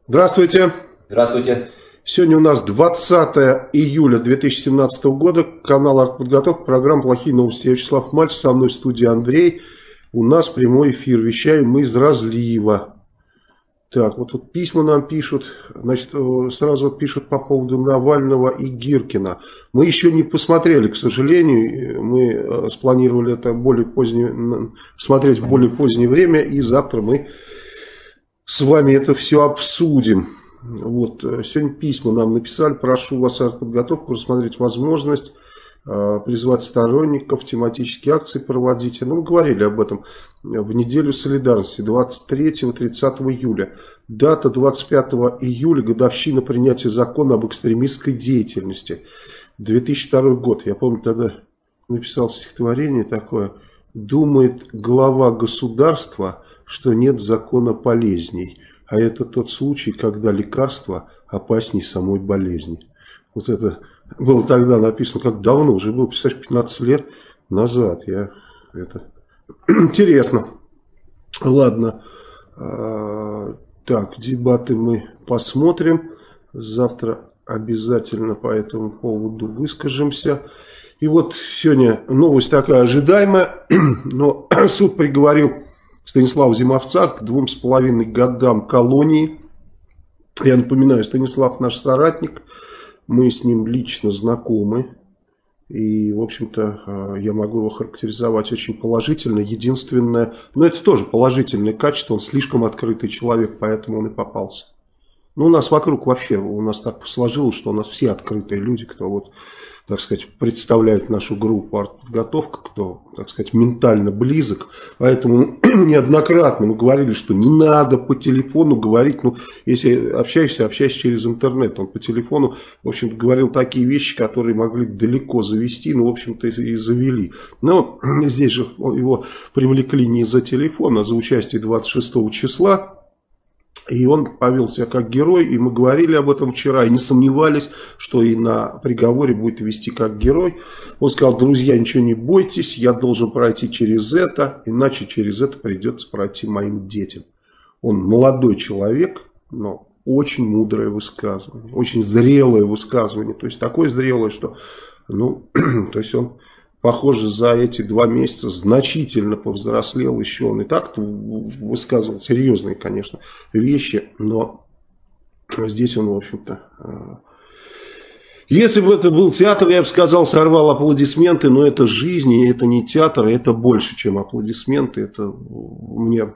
Здравствуйте. Здравствуйте. Сегодня у нас 20 июля 2017 года. Канал «Артподготовка», программа «Плохие новости». Я Вячеслав Мальцев, со мной в студии Андрей. У нас прямой эфир. Вещаем мы из Разлива. Так, вот тут письма нам пишут. Значит, сразу пишут по поводу Навального и Гиркина. Мы еще не посмотрели, к сожалению. Мы спланировали это смотреть в более позднее время. И завтра мы с вами это все обсудим. Вот, сегодня письма нам написали. Прошу вас артподготовку рассмотреть возможность призвать сторонников, тематические акции проводить. Ну, мы говорили об этом в неделю солидарности 23-30 июля. Дата 25 июля, годовщина принятия закона об экстремистской деятельности. 2002 год. Я помню, тогда написал стихотворение такое. Думает глава государства, что нет закона полезней. А это тот случай, когда лекарство опасней самой болезни. Вот это было тогда написано, как давно уже было, представляешь, 15 лет назад. Это интересно. Ладно. Так, дебаты мы посмотрим. Завтра обязательно по этому поводу выскажемся. И вот сегодня новость такая ожидаемая, но суд приговорил Станислава Зимовца к 2,5 годам колонии. Я напоминаю, Станислав наш соратник, мы с ним лично знакомы. И, в общем-то, я могу его характеризовать очень положительно. Единственное, но это тоже положительное качество, он слишком открытый человек, поэтому он и попался. Ну, у нас вокруг вообще, у нас так сложилось, что у нас все открытые люди, кто вот, так сказать, представляет нашу группу «Артподготовка», кто, так сказать, ментально близок. Поэтому неоднократно мы говорили, что не надо по телефону говорить. Ну, если общаешься через интернет. Он по телефону, в общем-то, говорил такие вещи, которые могли далеко завести. Ну, в общем-то, и завели. Но здесь же его привлекли не за телефон, а за участие 26 числа. И он повел себя как герой, и мы говорили об этом вчера, и не сомневались, что и на приговоре будет вести как герой. Он сказал: друзья, ничего не бойтесь, я должен пройти через это, иначе через это придется пройти моим детям. Он молодой человек, но очень мудрое высказывание, очень зрелое высказывание. То есть такое зрелое, что, ну, то есть он, похоже, за эти 2 месяца значительно повзрослел еще. Он и так высказывал серьезные, конечно, вещи, но здесь он, в общем-то... Если бы это был театр, я бы сказал, сорвал аплодисменты, но это жизнь, и это не театр, это больше, чем аплодисменты. Это мне...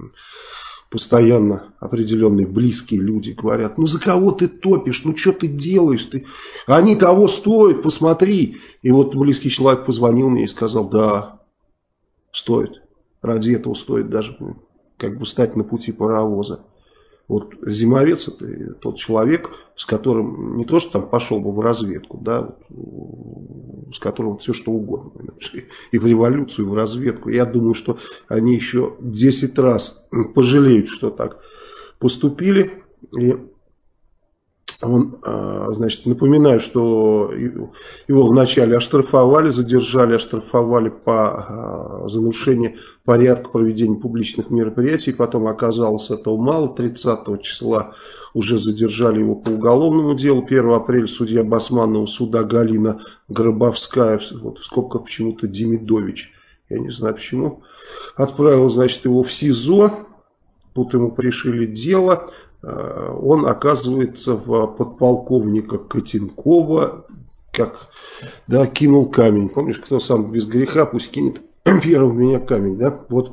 Постоянно определенные близкие люди говорят: ну за кого ты топишь, ну что ты делаешь, они того стоят, посмотри. И вот близкий человек позвонил мне и сказал: да, стоит, ради этого стоит даже как бы стать на пути паровоза. Вот Зимовец — это тот человек, с которым не то что там пошел бы в разведку, да, с которым все что угодно, и в революцию, и в разведку. Я думаю, что они еще 10 раз пожалеют, что так поступили. И он, значит, напоминаю, что его вначале оштрафовали, задержали, оштрафовали за нарушение порядка проведения публичных мероприятий. Потом оказалось этого мало. 30 числа уже задержали его по уголовному делу. 1 апреля судья Басманного суда Галина Гробовская, вот в скобках почему-то Демидович, я не знаю почему, отправила, значит, его в СИЗО. Тут ему пришили дело. Он оказывается в подполковника Котенкова, как, да, кинул камень. Помнишь, кто сам без греха, пусть кинет первым в меня камень, да? Вот.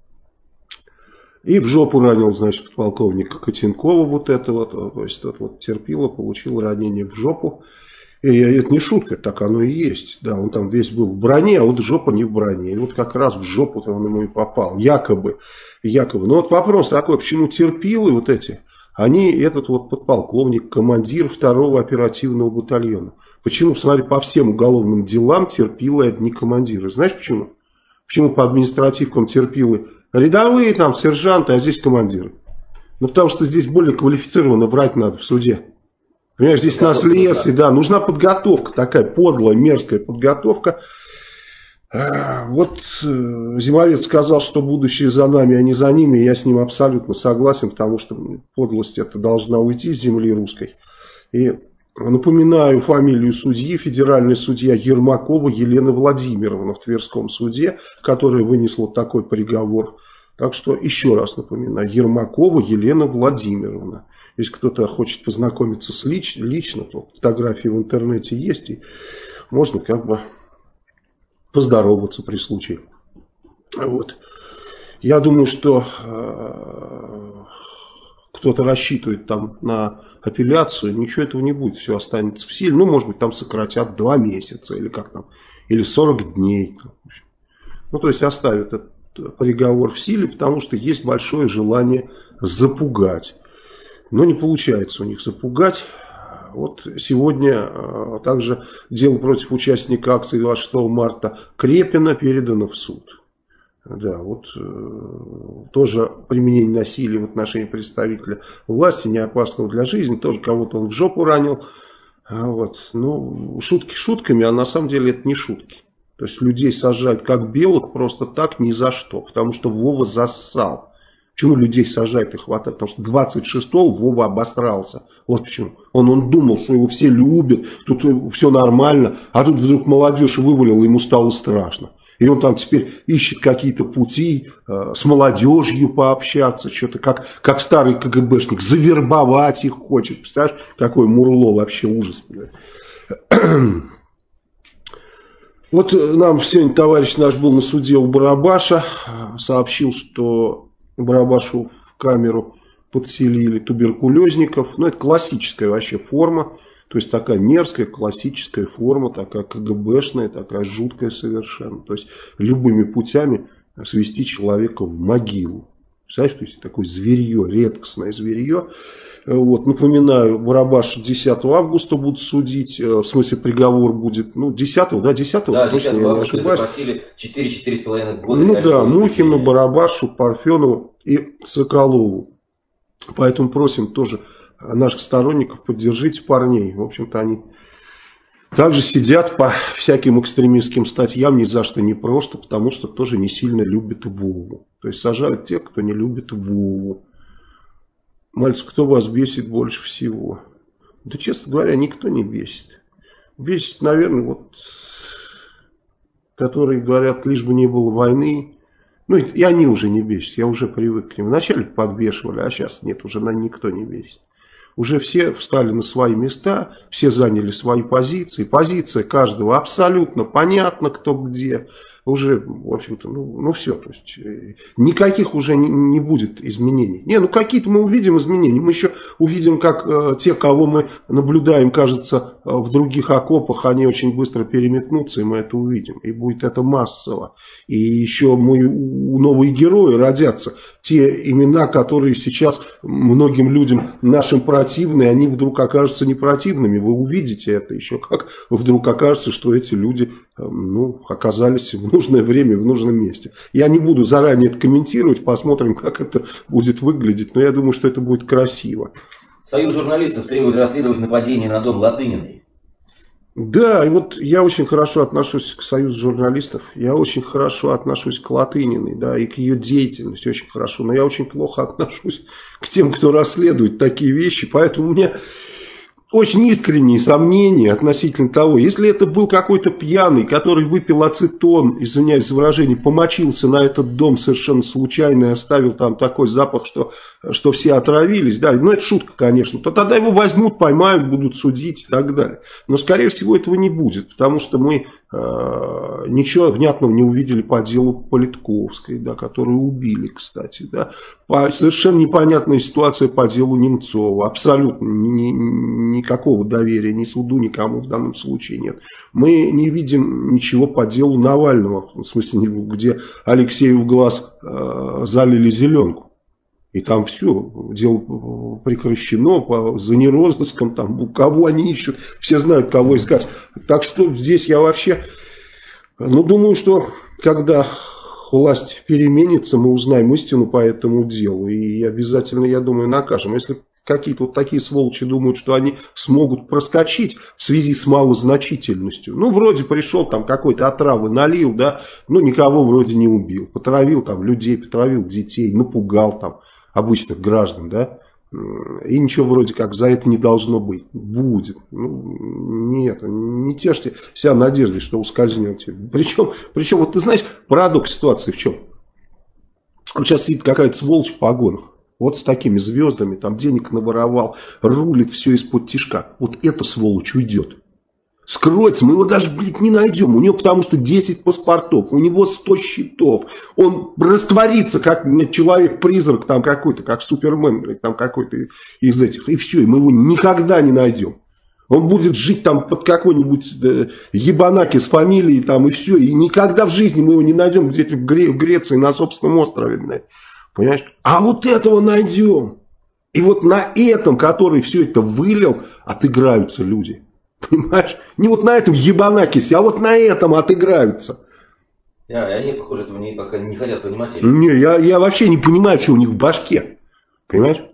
И в жопу ранил, значит, подполковника Котенкова вот это вот. То есть тот вот терпило, получил ранение в жопу. И это не шутка, так оно и есть. Да, он там весь был в броне, а вот жопа не в броне. И вот как раз в жопу-то он ему и попал. Якобы. Но вот вопрос такой: почему терпилы вот эти, они, этот вот подполковник, командир 2-го оперативного батальона. Почему, смотри, по всем уголовным делам терпилы одни командиры? Знаешь почему? Почему по административкам терпилы рядовые там сержанты, а здесь командиры? Ну потому что здесь более квалифицированно врать надо в суде. Понимаешь, здесь нас лес, и да, нужна подготовка, такая подлая, мерзкая подготовка. Вот Зимовец сказал, что будущее за нами, а не за ними. Я с ним абсолютно согласен, потому что подлость эта должна уйти с земли русской. И напоминаю фамилию судьи, федеральный судья Ермакова Елена Владимировна в Тверском суде, которая вынесла такой приговор. Так что еще раз напоминаю, Ермакова Елена Владимировна. Если кто-то хочет познакомиться с лично, то фотографии в интернете есть, и можно как бы поздороваться при случае. Вот. Я думаю, что кто-то рассчитывает там на апелляцию, ничего этого не будет, все останется в силе. Ну, может быть, там сократят 2 месяца, или как там, или 40 дней. Ну, то есть оставят этот приговор в силе, потому что есть большое желание запугать. Но не получается у них запугать. Вот сегодня также дело против участника акции 26 марта Крепина передано в суд. Да, вот тоже применение насилия в отношении представителя власти, не опасного для жизни, тоже кого-то он в жопу ранил. Вот. Ну, шутки шутками, а на самом деле это не шутки. То есть людей сажают как белок просто так ни за что, потому что Вова зассал. Почему людей сажают и хватает? Потому что 26-го Вова обосрался. Вот почему. Он думал, что его все любят, тут все нормально, а тут вдруг молодежь вывалила, ему стало страшно. И он там теперь ищет какие-то пути с молодежью пообщаться, что-то как старый КГБшник, завербовать их хочет. Представляешь, какое мурло, вообще ужас. Вот нам сегодня товарищ наш был на суде у Барабаша, сообщил, что Барабашу в камеру подселили туберкулезников. Ну, это классическая вообще форма. То есть такая мерзкая, классическая форма, такая КГБшная, такая жуткая совершенно. То есть любыми путями свести человека в могилу. Представляешь, то есть такое зверье, редкостное зверье. Вот, напоминаю, Барабаш 10 августа будут судить, в смысле приговор будет, ну, 10-го, да, 10-го, да, точно, 10 я не ошибаюсь. Запросили 4-4,5 года. Ну да, Мухину, Барабашу, Парфенову и Соколову. Поэтому просим тоже наших сторонников, поддержите парней. В общем-то, они также сидят по всяким экстремистским статьям ни за что, не просто, потому что тоже не сильно любят Вову. То есть сажают тех, кто не любит Вову. Мальцев, кто вас бесит больше всего? Да, честно говоря, никто не бесит. Бесит, наверное, вот, которые говорят, лишь бы не было войны. Ну, и они уже не бесят, я уже привык к ним. Вначале подбешивали, а сейчас нет, уже никто не бесит. Уже все встали на свои места, все заняли свои позиции. Позиция каждого абсолютно понятна, кто где. Уже, в общем-то, ну все. То есть, никаких уже не будет изменений. Не, ну какие-то мы увидим изменения. Мы еще увидим, как те, кого мы наблюдаем, кажется, в других окопах, они очень быстро переметнутся, и мы это увидим. И будет это массово. И еще новые герои родятся. Те имена, которые сейчас многим людям нашим противны, они вдруг окажутся не противными. Вы увидите это еще, как вдруг окажется, что эти люди оказались в нужное время, в нужном месте. Я не буду заранее это комментировать, посмотрим, как это будет выглядеть, но я думаю, что это будет красиво. Союз журналистов требует расследовать нападение на дом Латыниной. Да, и вот я очень хорошо отношусь к Союзу журналистов, я очень хорошо отношусь к Латыниной, да, и к ее деятельности очень хорошо, но я очень плохо отношусь к тем, кто расследует такие вещи, поэтому у меня очень искренние сомнения относительно того, если это был какой-то пьяный, который выпил ацетон, извиняюсь за выражение, помочился на этот дом совершенно случайно и оставил там такой запах, что все отравились, да, ну это шутка, конечно, то тогда его возьмут, поймают, будут судить и так далее. Но скорее всего этого не будет, потому что мы ничего внятного не увидели по делу Политковской, да, которую убили, кстати, да. Совершенно непонятная ситуация по делу Немцова, абсолютно никакого доверия ни суду, никому в данном случае нет. Мы не видим ничего по делу Навального, в смысле, где Алексею в глаз залили зеленку. И там все, дело прекращено, за нерозыском, там, кого они ищут, все знают, кого искать. Так что здесь я вообще, думаю, что когда власть переменится, мы узнаем истину по этому делу. И обязательно, я думаю, накажем. Если какие-то вот такие сволочи думают, что они смогут проскочить в связи с малозначительностью. Ну, вроде пришел, там какой-то отравы налил, да, но никого вроде не убил. Потравил там людей, потравил детей, напугал там обычных граждан, да. И ничего вроде как за это не должно быть. Будет. Ну, нет, не тешьте себя надеждой, что ускользнете. Причем, вот ты знаешь, парадокс ситуации в чем? Вот сейчас сидит какая-то сволочь в погонах. Вот с такими звездами, там денег наворовал, рулит все из-под тишка. Вот эта сволочь уйдет. Скроется, мы его даже, блядь, не найдем. У него потому что 10 паспортов, у него 100 счетов. Он растворится, как человек-призрак там какой-то, как Супермен, блядь, там какой-то из этих. И все, и мы его никогда не найдем. Он будет жить там под какой-нибудь ебанаки с фамилией там и все. И никогда в жизни мы его не найдем где-то в Греции на собственном острове, блядь. Понимаешь? А вот этого найдем. И вот на этом, который все это вылил, отыграются люди. Понимаешь? Не вот на этом ебанакисе, а вот на этом отыграются. Да, и они, похоже, этого пока не хотят понимать. Не, я вообще не понимаю, что у них в башке. Понимаешь?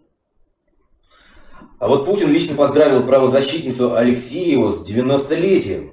А вот Путин лично поздравил правозащитницу Алексееву с 90-летием.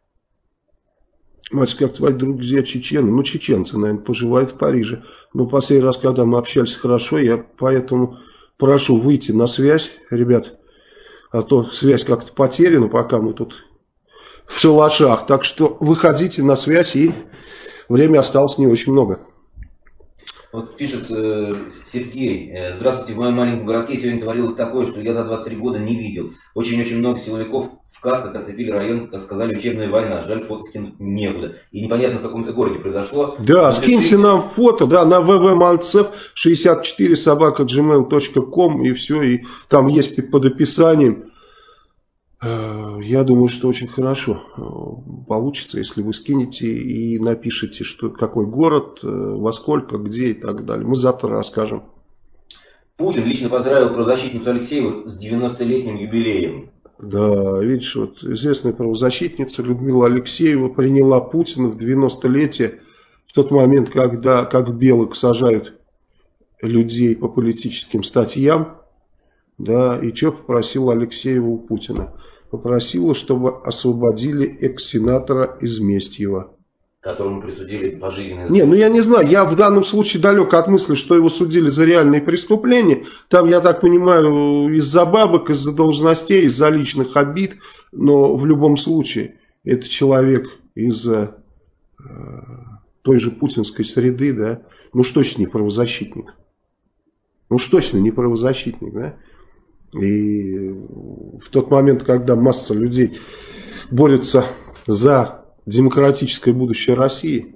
Мать, как твои друзья чечены. Ну, чеченцы, наверное, поживают в Париже. Но последний раз, когда мы общались хорошо, я поэтому прошу выйти на связь, ребят. А то связь как-то потеряна, пока мы тут в шалашах. Так что выходите на связь, и время осталось не очень много. Вот пишет Сергей: здравствуйте, в моем маленьком городке сегодня творилось такое, что я за 23 года не видел. Очень-очень много силовиков в касках оцепили район, как сказали, учебная война. Жаль, фото скинуть некуда. И непонятно, в каком-то городе произошло. Да, скиньте нам фото, да, на www.malcev64@gmail.com, и все, и там есть под описанием. Я думаю, что очень хорошо получится, если вы скинете и напишите, что какой город, во сколько, где и так далее. Мы завтра расскажем. Путин лично поздравил правозащитницу Алексееву с 90-летним юбилеем. Да, видишь, вот известная правозащитница Людмила Алексеева приняла Путина в 90-летие, в тот момент, когда, как белок, сажают людей по политическим статьям, да, и что попросила Алексеева у Путина? Попросила, чтобы освободили экс-сенатора Изместьева. Которому присудили пожизненное. Не, ну я не знаю, я в данном случае далек от мысли, что его судили за реальные преступления. Там, я так понимаю, из-за бабок, из-за должностей, из-за личных обид. Но в любом случае, это человек из той же путинской среды, да. Ну уж точно не правозащитник. Ну уж точно не правозащитник, да. И в тот момент, когда масса людей борется за демократическое будущее России,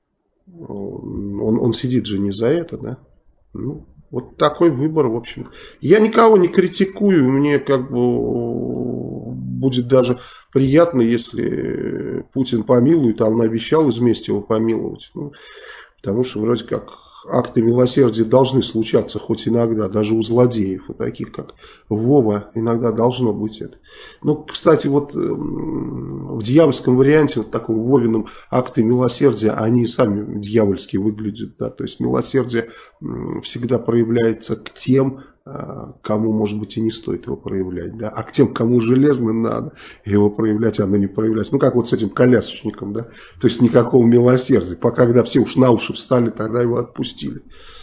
он сидит же не за это, да? Ну, вот такой выбор, в общем. Я никого не критикую, мне как бы будет даже приятно, если Путин помилует, а он обещал Изместьева помиловать. Ну, потому что вроде как акты милосердия должны случаться хоть иногда, даже у злодеев, у таких как Вова, иногда должно быть это. Ну, кстати, вот в дьявольском варианте, вот таком Вовином, акты милосердия, они сами дьявольски выглядят, да, то есть милосердие всегда проявляется к тем, кому, может быть, и не стоит его проявлять, да, а к тем, кому железно надо его проявлять, оно не проявляется. Ну, как вот с этим колясочником, да, то есть никакого милосердия. Пока, когда все уж на уши встали, тогда его отпустили.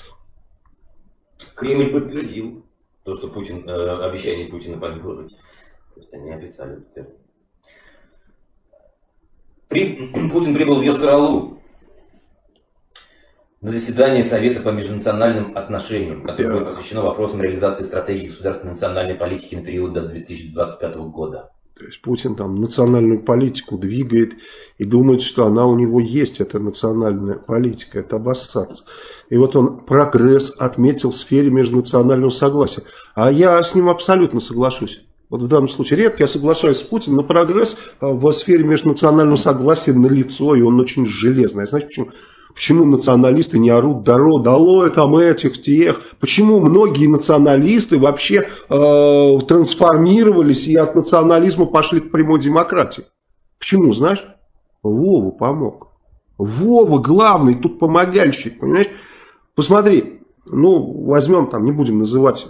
Кремль подтвердил то, что обещание Путина помиловать. То есть они описали это. Путин прибыл в Йошкар-Олу на заседание Совета по межнациональным отношениям, которое было посвящено вопросам реализации стратегии государственной национальной политики на период до 2025 года. То есть Путин там национальную политику двигает и думает, что она у него есть, это национальная политика, это обоссаться. И вот он прогресс отметил в сфере межнационального согласия. А я с ним абсолютно соглашусь. Вот в данном случае редко я соглашаюсь с Путиным, но прогресс в сфере межнационального согласия налицо, и он очень железный. Знаете почему? Почему националисты не орут долой там этих, тех? Почему многие националисты вообще трансформировались и от национализма пошли к прямой демократии? Почему, знаешь? Вова помог. Вова главный тут помогальщик, понимаешь? Посмотри, ну возьмем там, не будем называть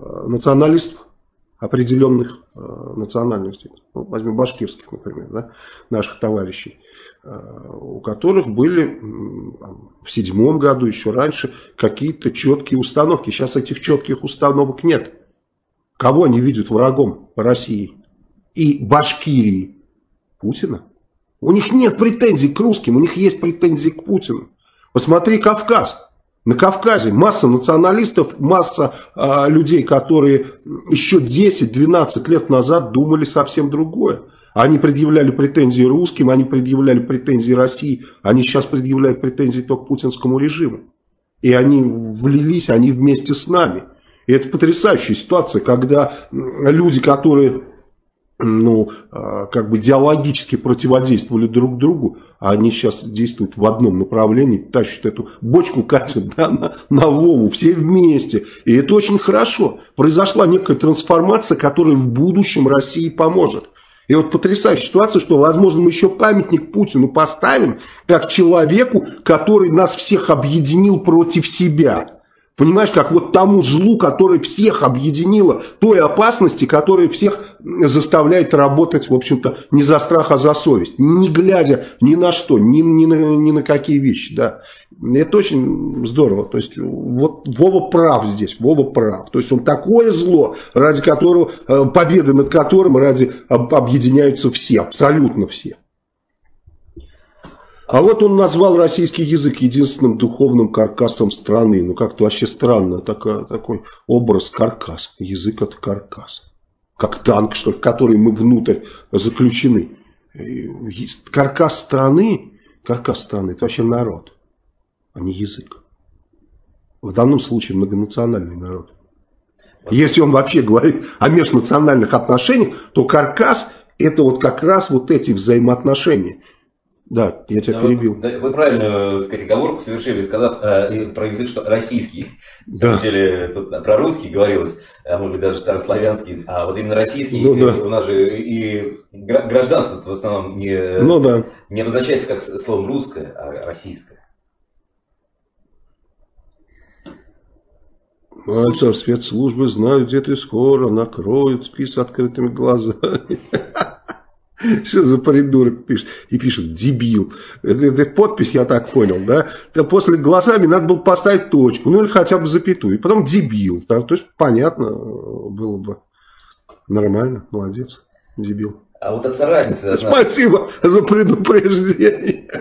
националистов определенных национальностей, ну, возьмем башкирских, например, да, наших товарищей, у которых были в 2007 году, еще раньше, какие-то четкие установки. Сейчас этих четких установок нет. Кого они видят врагом России и Башкирии? Путина. У них нет претензий к русским, у них есть претензии к Путину. Посмотри Кавказ. На Кавказе масса националистов, масса людей, которые еще 10-12 лет назад думали совсем другое. Они предъявляли претензии русским, они предъявляли претензии России, они сейчас предъявляют претензии только путинскому режиму. И они влились, они вместе с нами. И это потрясающая ситуация, когда люди, которые как бы идеологически противодействовали друг другу, а они сейчас действуют в одном направлении, тащат эту бочку, катят, да, на Вову, все вместе. И это очень хорошо. Произошла некая трансформация, которая в будущем России поможет. И вот потрясающая ситуация, что, возможно, мы еще памятник Путину поставим, как человеку, который нас всех объединил против себя. Понимаешь, как вот тому злу, которое всех объединило, той опасности, которая всех заставляет работать, в общем-то, не за страх, а за совесть. Не глядя ни на что, ни на какие вещи. Да. Это очень здорово. То есть, вот Вова прав здесь, Вова прав. То есть, он такое зло, ради которого, победы над которым ради объединяются все, абсолютно все. А вот он назвал российский язык единственным духовным каркасом страны. Ну, как-то вообще странно, такой образ каркас. Язык — это каркас. Как танк, что ли, в который мы внутрь заключены. Каркас страны — это вообще народ, а не язык. В данном случае многонациональный народ. Если он вообще говорит о межнациональных отношениях, то каркас — это вот как раз вот эти взаимоотношения. Да, я тебя перебил. Вы правильно, сказать, оговорку совершили, сказав про язык, что российский. Да. На самом деле, тут про русский говорилось, а может быть даже старославянский, а вот именно российский, да. У нас же и гражданство в основном не обозначается как словом русское, а российское. Мальцев, спецслужбы знают, где ты скоро, накроют спис открытыми глазами. Что за придурок пишет? И пишет дебил. Это подпись, я так понял, да? После глазами надо было поставить точку, ну или хотя бы запятую. И потом дебил. Да? То есть понятно было бы. Нормально, молодец, дебил. А вот отца разница. Спасибо за предупреждение.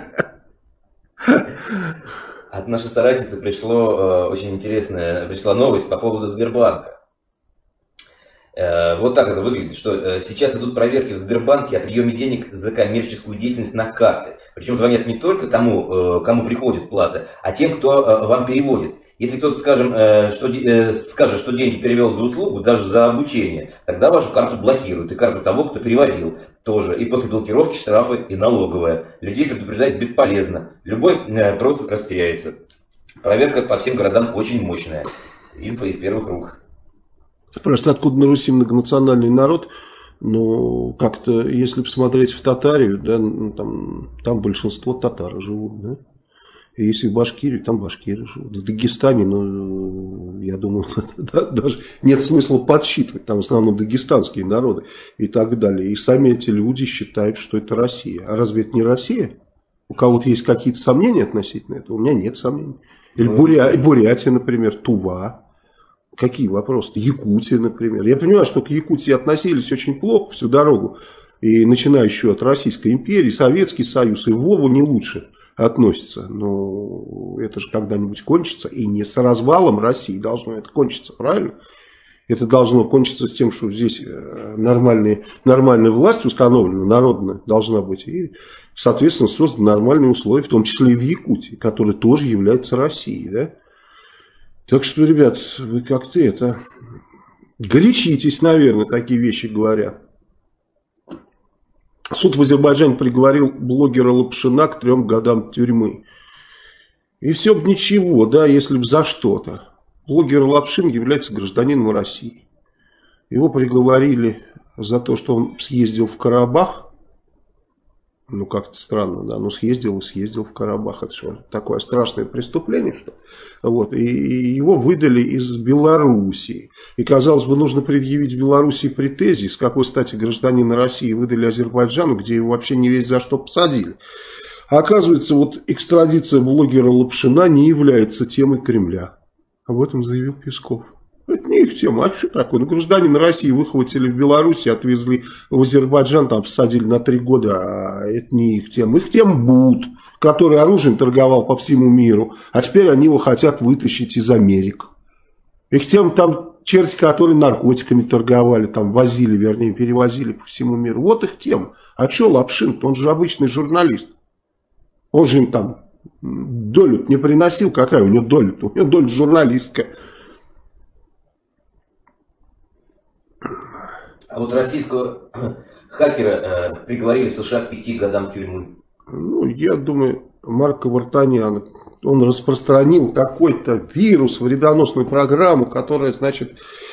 От нашей соратницы пришла новость по поводу Сбербанка. Вот так это выглядит, что сейчас идут проверки в Сбербанке о приеме денег за коммерческую деятельность на карты. Причем звонят не только тому, кому приходит плата, а тем, кто вам переводит. Если кто-то, скажет, что деньги перевел за услугу, даже за обучение, тогда вашу карту блокируют, и карту того, кто переводил, тоже. И после блокировки штрафы и налоговая. Людей предупреждать бесполезно. Любой просто растеряется. Проверка по всем городам очень мощная. Инфо из первых рук. Просто откуда на Руси многонациональный народ, ну, как-то, если посмотреть в Татарию, да, там большинство татар живут, да. И если в Башкирии, там башкиры живут. В Дагестане, ну, я думаю, даже нет смысла подсчитывать, там в основном дагестанские народы и так далее. И сами эти люди считают, что это Россия. А разве это не Россия? У кого-то есть какие-то сомнения относительно этого? У меня нет сомнений. Или Бурятия, например, Тува. Какие вопросы? Якутия, например. Я понимаю, что к Якутии относились очень плохо всю дорогу. И начиная еще от Российской империи, Советский Союз и Вову не лучше относятся. Но это же когда-нибудь кончится. И не с развалом России должно это кончиться, правильно? Это должно кончиться с тем, что здесь нормальная власть установлена, народная должна быть. И, соответственно, созданы нормальные условия, в том числе и в Якутии, которая тоже является Россией, да? Так что, ребят, вы как-то горячитесь, наверное, такие вещи говоря. Суд в Азербайджане приговорил блогера Лапшина к 3 годам тюрьмы. И все бы ничего, да, если бы за что-то. Блогер Лапшин является гражданином России. Его приговорили за то, что он съездил в Карабах Ну, как-то странно, да. Ну, съездил в Карабах. Это что, такое страшное преступление, что? Вот. И его выдали из Белоруссии. И, казалось бы, нужно предъявить Белоруссии претензии, с какой стати гражданина России выдали Азербайджану, где его вообще не весь за что посадили. А оказывается, вот экстрадиция блогера Лапшина не является темой Кремля. Об этом заявил Песков. Это не их тема. А что такое? Ну, гражданина России выхватили в Беларуси, отвезли в Азербайджан, там посадили на 3 года, а это не их тема. Их тема Бут, который оружием торговал по всему миру, а теперь они его хотят вытащить из Америки. Их тема там черти, которые наркотиками торговали, там возили, вернее, перевозили по всему миру. Вот их тема. А что Лапшин? Он же обычный журналист. Он же им там долю не приносил. Какая у него доля? У него доля журналистская. А вот российского хакера приговорили в США к 5 годам тюрьмы. Ну, я думаю, Марко Вартанян, он распространил какой-то вирус, вредоносную программу, которая, значит,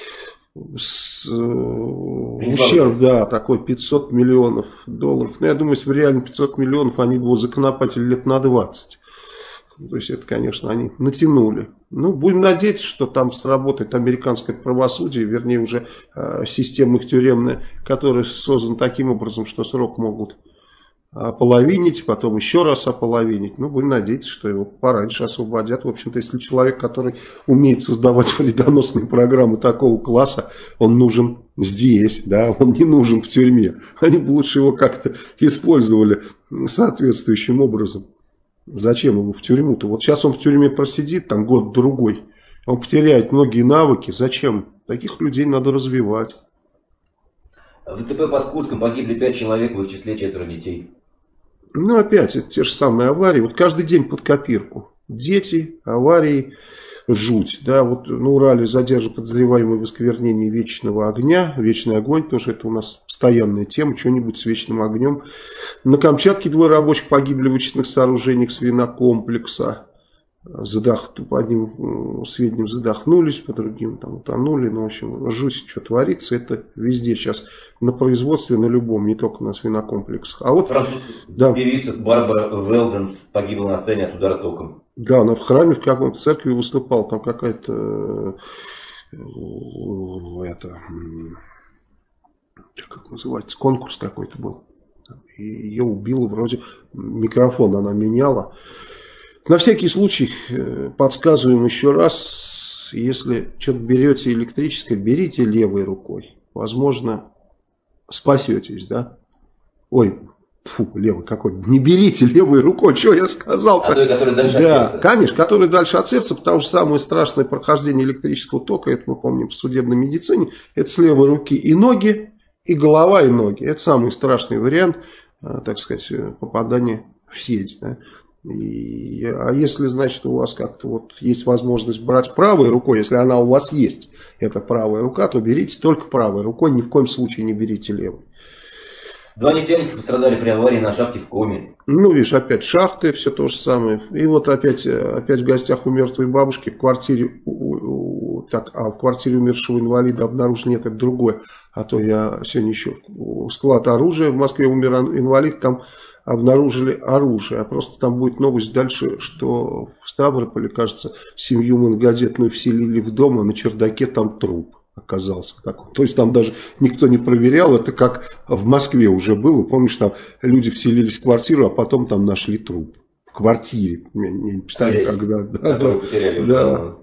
ущерб, да, такой $500 миллионов. Ну, я думаю, если бы реально 500 миллионов, они бы его законопатили лет на 20. То есть это, конечно, они натянули. Ну, будем надеяться, что там сработает американское правосудие, вернее уже система их тюремная, которая создана таким образом, что срок могут ополовинить, потом еще раз ополовинить. Ну, будем надеяться, что его пораньше освободят. В общем-то, если человек, который умеет создавать вредоносные программы такого класса, он нужен здесь, да, он не нужен в тюрьме. Они бы лучше его как-то использовали соответствующим образом. Зачем ему в тюрьму-то? Вот сейчас он в тюрьме просидит, там год-другой, он потеряет многие навыки. Зачем? Таких людей надо развивать. В ДТП под Курском погибли 5 человек, в их числе 4 детей. Ну, опять, это те же самые аварии. Вот каждый день под копирку. Дети, аварии, жуть. Да, вот на Урале задержан подозреваемый в осквернении вечного огня. Вечный огонь, потому что это у нас постоянная тема, что-нибудь с вечным огнем. На Камчатке 2 рабочих погибли в вычислительных сооружениях свинокомплекса. По одним сведениям задохнулись, по другим там утонули. Ну, в общем, жуть, что творится. Это везде сейчас на производстве, на любом, не только на свинокомплексах. А вот да. Певица Барбара Велденс погибла на сцене от удара током. Да, она в храме в каком-то церкви выступала. Там какая-то как называется, конкурс какой-то был. И ее убило вроде, микрофон она меняла. На всякий случай подсказываем еще раз, если что-то берете электрическое, берите левой рукой. Возможно, спасетесь, да? Ой, левый какой. Не берите левой рукой, что я сказал? Который дальше да, от сердца. Конечно, который дальше от сердца, потому что самое страшное прохождение электрического тока, это мы помним в судебной медицине, это с левой руки и ноги, и голова, и ноги. Это самый страшный вариант, так сказать, попадания в сеть, да? А если, значит, у вас как-то вот есть возможность брать правой рукой, если она у вас есть, эта правая рука, то берите только правой рукой, ни в коем случае не берите левой. 2 нефтяника пострадали при аварии на шахте в Коми. Ну, видишь, опять шахты, все то же самое. И вот опять в гостях у мертвой бабушки в квартире, в квартире умершего инвалида обнаружили, нет, это другое. А то я сегодня еще склад оружия, в Москве умер инвалид, там обнаружили оружие. А просто там будет новость дальше, что в Ставрополе, кажется, семью многодетную вселили в дом, а на чердаке там труп оказался. То есть там даже никто не проверял. Это как в Москве уже было. Помнишь, там люди вселились в квартиру, а потом там нашли труп. В квартире. Я не представляю, когда. Да.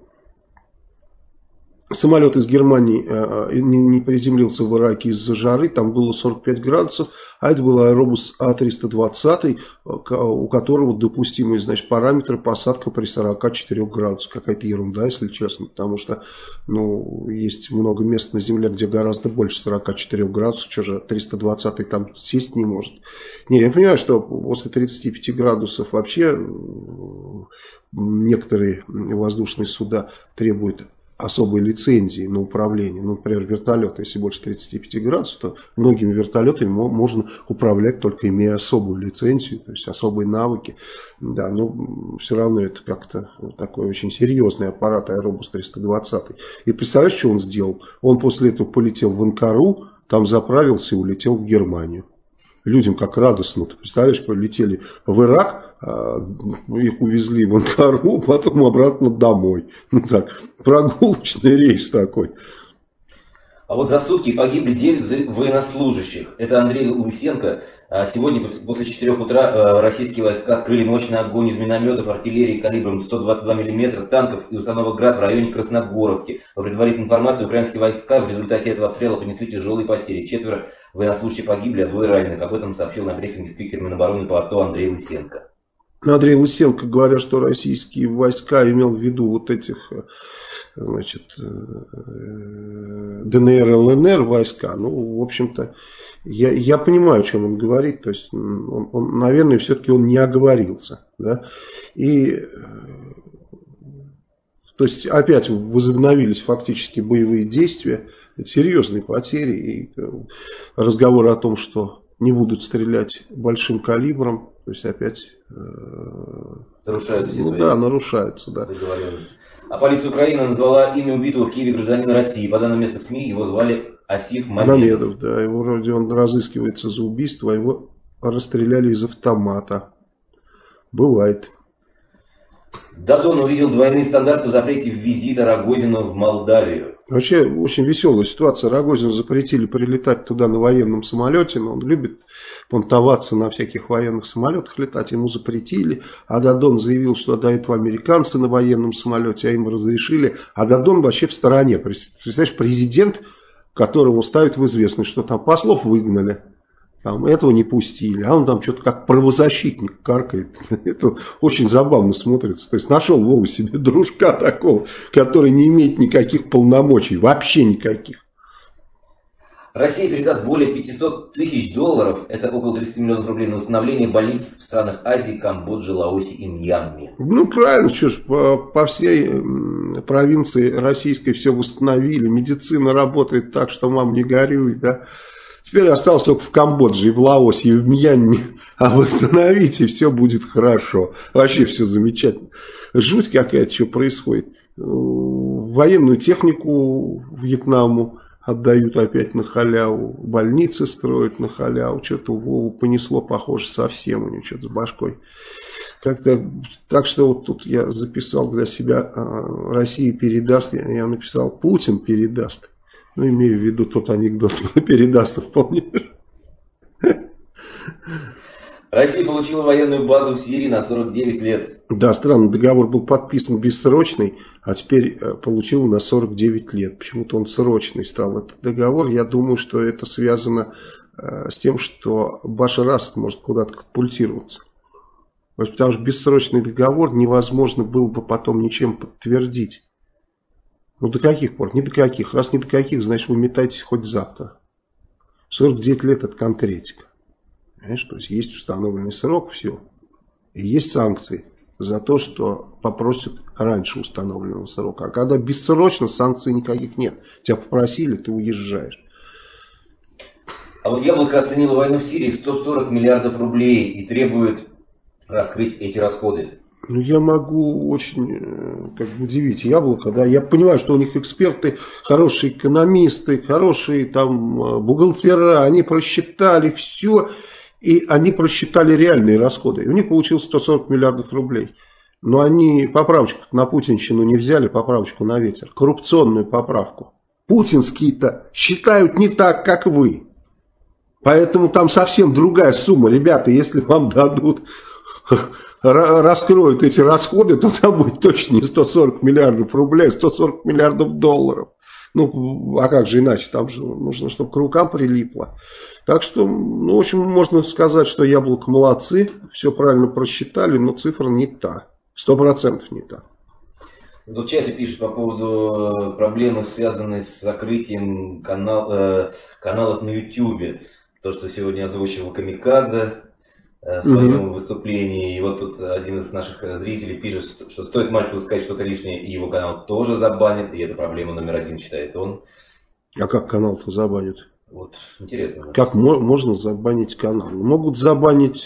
Самолет из Германии не приземлился в Ираке из-за жары, там было 45 градусов, а это был аэробус А320, у которого допустимые, значит, параметры посадка при 44 градусах. Какая-то ерунда, если честно, потому что есть много мест на Земле, где гораздо больше 44 градусов, что же 320 там сесть не может. Не, я понимаю, что после 35 градусов вообще некоторые воздушные суда требуют особой лицензии на управление. Ну, например, вертолет, если больше 35 градусов, то многими вертолетами можно управлять только имея особую лицензию, то есть особые навыки. Да, но все равно это как-то такой очень серьезный аппарат Аэробус 320. И представляешь, что он сделал? Он после этого полетел в Анкару, там заправился и улетел в Германию. людям как радостно. Ты представляешь, полетели в Ирак, их увезли в Анкару, потом обратно домой. Ну так, прогулочный рейс такой. А вот за сутки погибли 9 военнослужащих. Это Андрей Лысенко. Сегодня после 4 утра российские войска открыли мощный огонь из минометов, артиллерии калибром 122 мм, танков и установок «Град» в районе Красногоровки. По предварительной информации, украинские войска в результате этого обстрела понесли тяжелые потери. 4 военнослужащих погибли, а 2 раненых. Об этом сообщил на брифинге спикер Минобороны по АТО Андрей Лысенко. Андрей Лысенко, говоря, что российские войска, имел в виду вот этих, значит, ДНР, ЛНР войска. Ну, в общем-то, я понимаю, о чем он говорит. То есть, он, наверное, все-таки он не оговорился. Да? И, то есть, опять возобновились фактически боевые действия. Это серьезные потери. И разговоры о том, что не будут стрелять большим калибром, то есть опять нарушаются, нарушаются, да. А полиция Украины назвала имя убитого в Киеве гражданина России. По данным местных СМИ, его звали Асиф Мамедов. Да, его вроде он разыскивается за убийство, а его расстреляли из автомата. Бывает. Дадон увидел двойные стандарты в запрете визита Рогозина в Молдавию. Вообще очень веселая ситуация. Рогозину запретили прилетать туда на военном самолете, но он любит понтоваться на всяких военных самолетах летать. Ему запретили. А Дадон заявил, что до этого американцы на военном самолете, а им разрешили. А Дадон вообще в стороне. Представляешь, президент, которого ставят в известность, что там послов выгнали. Там этого не пустили, а он там что-то как правозащитник каркает. Это очень забавно смотрится. То есть нашел Вова себе дружка такого, который не имеет никаких полномочий, вообще никаких. Россия передаст более $500 тысяч, это около 30 миллионов рублей, на восстановление больниц в странах Азии, Камбоджи, Лаосе и Мьянме. Ну правильно, что ж, по всей провинции российской все восстановили, медицина работает так, что мам не горюй, да. Теперь осталось только в Камбодже, и в Лаосе, и в Мьянме. А восстановите, и все будет хорошо. Вообще все замечательно. Жуть какая-то, что происходит. Военную технику Вьетнаму отдают опять на халяву. Больницы строят на халяву. Что-то Вову понесло, похоже, совсем у него что-то с башкой. Как-то, так что вот тут я записал для себя «Россия передаст». Я написал «Путин передаст». Ну, имею в виду тот анекдот, передаст, помнишь? Россия получила военную базу в Сирии на 49 лет. Да, странно, договор был подписан бессрочный, а теперь получил на 49 лет. Почему-то он срочный стал, этот договор. Я думаю, что это связано с тем, что Башар Асад может куда-то катапультироваться. Потому что бессрочный договор невозможно было бы потом ничем подтвердить. Ну, до каких пор? Ни до каких. Раз ни до каких, значит, вы метаетесь хоть завтра. 49 лет – это конкретика. Понимаешь? То есть, есть установленный срок, все. И есть санкции за то, что попросят раньше установленного срока. А когда бессрочно, санкций никаких нет. Тебя попросили, ты уезжаешь. А вот Яблоко оценило войну в Сирии в 140 миллиардов рублей и требует раскрыть эти расходы. Ну, я могу очень как бы удивить Яблоко, да. Я понимаю, что у них эксперты, хорошие экономисты, хорошие там бухгалтера, они просчитали все, и они просчитали реальные расходы. И у них получилось 140 миллиардов рублей. Но они поправочку на путинщину не взяли, поправочку на ветер, коррупционную поправку. Путинские-то считают не так, как вы. Поэтому там совсем другая сумма. Ребята, если вам дадут... раскроют эти расходы, то там будет точно не 140 миллиардов рублей, а 140 миллиардов долларов. Ну, а как же иначе? Там же нужно, чтобы к рукам прилипло. Так что, ну, в общем, можно сказать, что Яблоко молодцы, все правильно просчитали, но цифра не та. 100% не та. Тут в чате пишут по поводу проблемы, связанной с закрытием каналов на YouTube. То, что сегодня озвучивал Камикадзе в своем выступлении. И вот тут один из наших зрителей пишет, что стоит Мальцеву сказать что-то лишнее, и его канал тоже забанят. И это проблема номер один, считает он. А как канал-то забанят? Вот, интересно. Как можно забанить канал? Могут забанить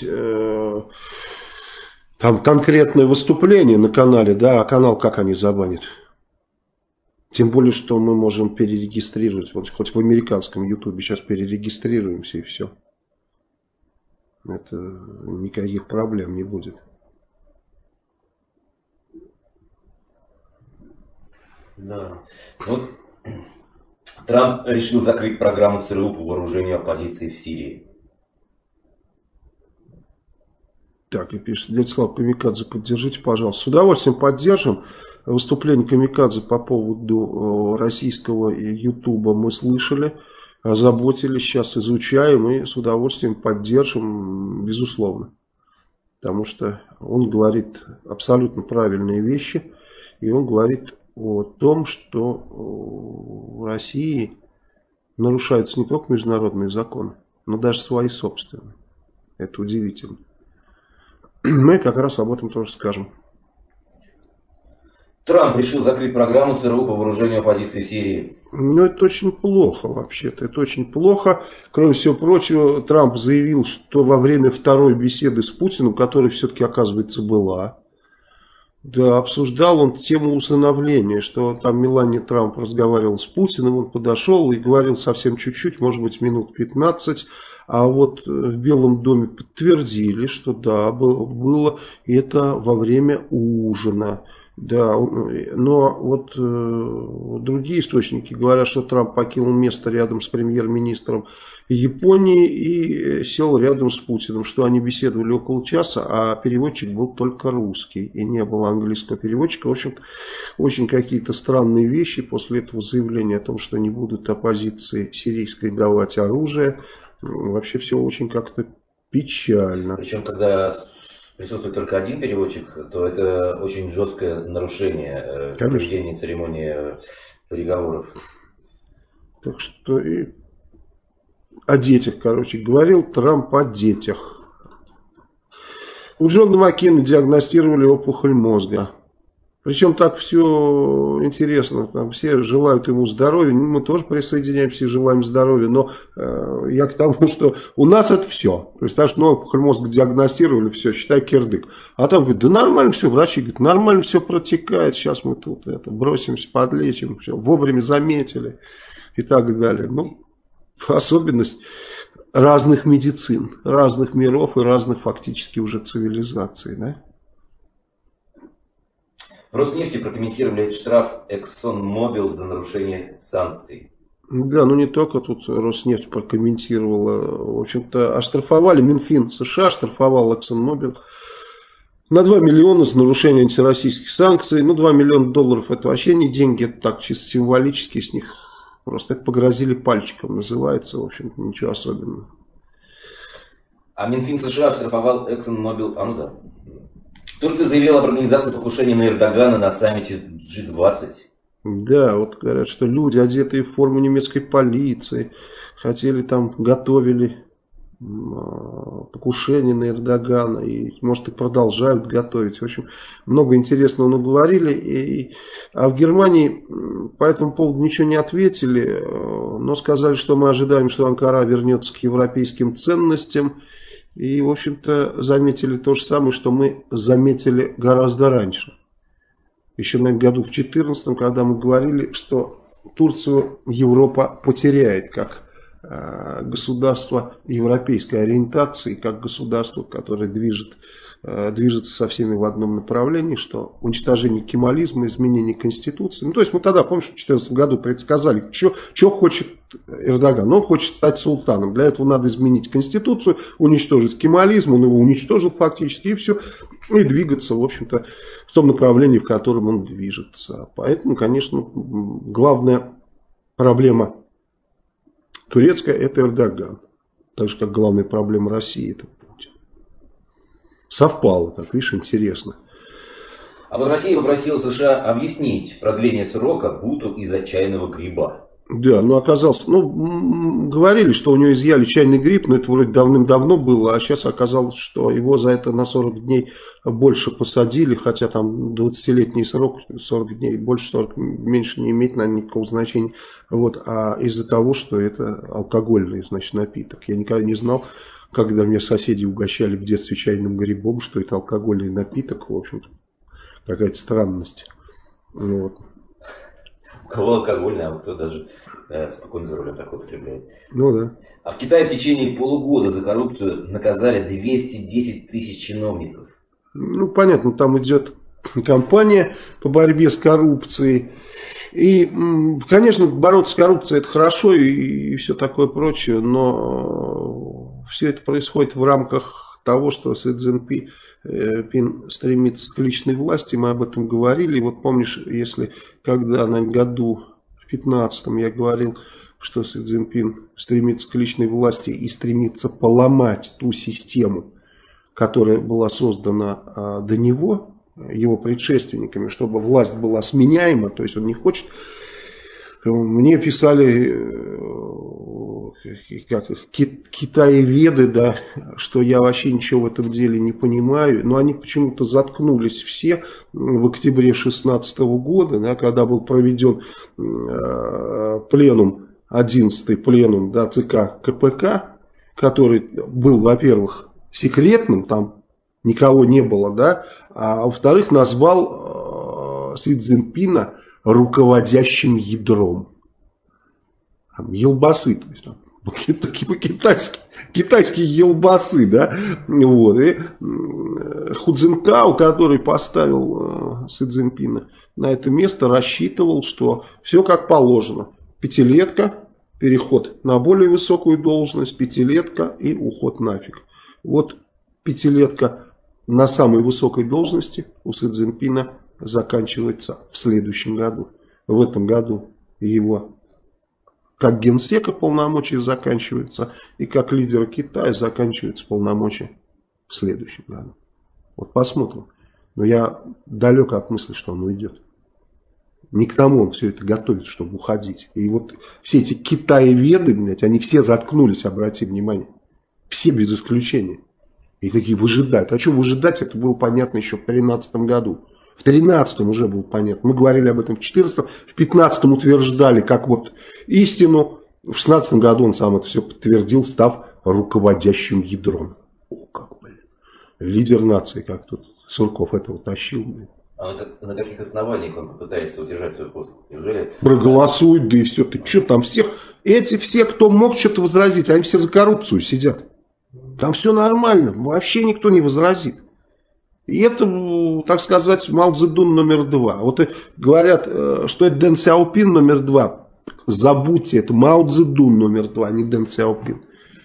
там конкретное выступление на канале, да, а канал как они забанят? Тем более, что мы можем перерегистрировать. Вот хоть в американском ютубе сейчас перерегистрируемся и все. Это никаких проблем не будет. Да. Вот Трамп решил закрыть программу ЦРУ по вооружению оппозиции в Сирии. Так, и пишет, Вячеслав Камикадзе, поддержите, пожалуйста. С удовольствием поддержим. Выступление Камикадзе по поводу российского Ютуба мы слышали, озаботились, сейчас изучаем и с удовольствием поддержим, безусловно. Потому что он говорит абсолютно правильные вещи, и он говорит о том, что в России нарушаются не только международные законы, но даже свои собственные. Это удивительно. Мы как раз об этом тоже скажем. Трамп решил закрыть программу ЦРУ по вооружению оппозиции в Сирии. Ну, это очень плохо вообще-то. Это очень плохо. Кроме всего прочего, Трамп заявил, что во время второй беседы с Путиным, которая все-таки, оказывается, была, да, обсуждал он тему усыновления, что там Мелания Трамп разговаривал с Путиным, он подошел и говорил совсем чуть-чуть, может быть, минут 15, а вот в Белом доме подтвердили, что да, было это во время ужина. Да, но вот другие источники говорят, что Трамп покинул место рядом с премьер-министром Японии и сел рядом с Путиным, что они беседовали около часа, а переводчик был только русский и не было английского переводчика. В общем-то, очень какие-то странные вещи после этого заявления о том, что не будут оппозиции сирийской давать оружие. Вообще все очень как-то печально. Причем, когда присутствует только один переводчик, то это очень жесткое нарушение проведения церемонии переговоров. Так что и о детях, короче, говорил Трамп о детях. У Джона Маккейна диагностировали опухоль мозга. Причем так все интересно, там все желают ему здоровья, мы тоже присоединяемся и желаем здоровья, но я к тому, что у нас это все. Представляешь, опухоль мозга диагностировали, все, считай, кирдык. А там говорят, да нормально все, врачи говорят, нормально все протекает, сейчас мы тут бросимся, подлечим, все, вовремя заметили и так далее. Ну, особенность разных медицин, разных миров и разных фактически уже цивилизаций, да? В Роснефти прокомментировали штраф ExxonMobil за нарушение санкций. Да, ну не только тут Роснефть прокомментировала. В общем-то, оштрафовали Минфин США, оштрафовал ExxonMobil на 2 миллиона за нарушение антироссийских санкций. Ну, 2 миллиона долларов это вообще не деньги, это так чисто символически с них. Просто так погрозили пальчиком, называется. В общем-то, ничего особенного. А Минфин США оштрафовал ExxonMobil, да. Турция заявила об организации покушения на Эрдогана на саммите G20. Да, вот говорят, что люди, одетые в форму немецкой полиции, хотели там, готовили покушение на Эрдогана, и, может, и продолжают готовить. В общем, много интересного наговорили. А в Германии по этому поводу ничего не ответили, но сказали, что мы ожидаем, что Анкара вернется к европейским ценностям. И, в общем-то, заметили то же самое, что мы заметили гораздо раньше. Еще, наверное, году в 2014, когда мы говорили, что Турцию Европа потеряет как государство европейской ориентации, как государство, которое движется со всеми в одном направлении, что уничтожение кемализма, изменение Конституции. Ну, то есть мы тогда, помнишь, в 2014 году предсказали, что хочет Эрдоган. Он хочет стать султаном. Для этого надо изменить Конституцию, уничтожить кемализм. Он его уничтожил фактически, и все. И двигаться, в общем-то, в том направлении, в котором он движется. Поэтому, конечно, главная проблема турецкая – это Эрдоган. Так же, как главная проблема России – это Путин. Совпало, так, видишь, интересно. А вот Россия попросила США объяснить продление срока Буту из-за чайного гриба. Да, ну оказалось, говорили, что у него изъяли чайный гриб, но это вроде давным-давно было, а сейчас оказалось, что его за это на 40 дней больше посадили, хотя там 20-летний срок, 40 дней, больше 40, меньше не имеет, наверное, никакого значения. Вот, а из-за того, что это алкогольный, значит, напиток. Я никогда не знал, когда меня соседи угощали в детстве чайным грибом, что это алкогольный напиток, в общем-то, какая-то странность. Вот. У кого алкогольный, а кто даже спокойно за рулем такой употребляет. Ну да. А в Китае в течение полугода за коррупцию наказали 210 тысяч чиновников. Ну, понятно, там идет кампания по борьбе с коррупцией. И, конечно, бороться с коррупцией — это хорошо и все такое прочее, но все это происходит в рамках того, что Си Цзиньпин стремится к личной власти. Мы об этом говорили. И вот помнишь, если когда на году в 15-м я говорил, что Си Цзиньпин стремится к личной власти и стремится поломать ту систему, которая была создана до него, его предшественниками, чтобы власть была сменяема, то есть он не хочет. Мне писали китаеведы, да, что я вообще ничего в этом деле не понимаю, но они почему-то заткнулись все в октябре 2016 года, да, когда был проведен пленум, 11-й пленум, да, ЦК КПК, который был, во-первых, секретным, там никого не было, да, а во-вторых, назвал Си Цзиньпина руководящим ядром. Елбасы, то есть китайские елбасы, да, вот. И Ху Цзинтао, который поставил Си Цзиньпина на это место, рассчитывал, что все как положено. Пятилетка, переход на более высокую должность, пятилетка и уход нафиг. Вот пятилетка на самой высокой должности у Си Цзиньпина заканчивается в следующем году. В этом году его как генсека полномочия заканчиваются, и как лидера Китая заканчиваются полномочия в следующем году. Вот посмотрим. Но я далек от мысли, что он уйдет. Не к тому он все это готовит, чтобы уходить. И вот все эти китаеведы, блядь, они все заткнулись, обрати внимание. Все без исключения. И такие выжидают. А что выжидать, это было понятно еще в 2013 году. В 2013 уже было понятно. Мы говорили об этом в 2014, в 2015 утверждали как вот истину. В 2016 году он сам это все подтвердил, став руководящим ядром. О, как, блин. Лидер нации, как тут Сурков этого тащил, блин. А на каких основаниях он попытается удержать свой пост? Неужели... Проголосуют, да и все. Ты что там всех... Эти все, кто мог что-то возразить, они все за коррупцию сидят. Там все нормально. Вообще никто не возразит. И это, так сказать, Мао Цзэдун номер 2. Вот говорят, что это Дэн Сяопин номер 2. Забудьте, это Мао Цзэдун номер 2, а не Дэн Сяопин.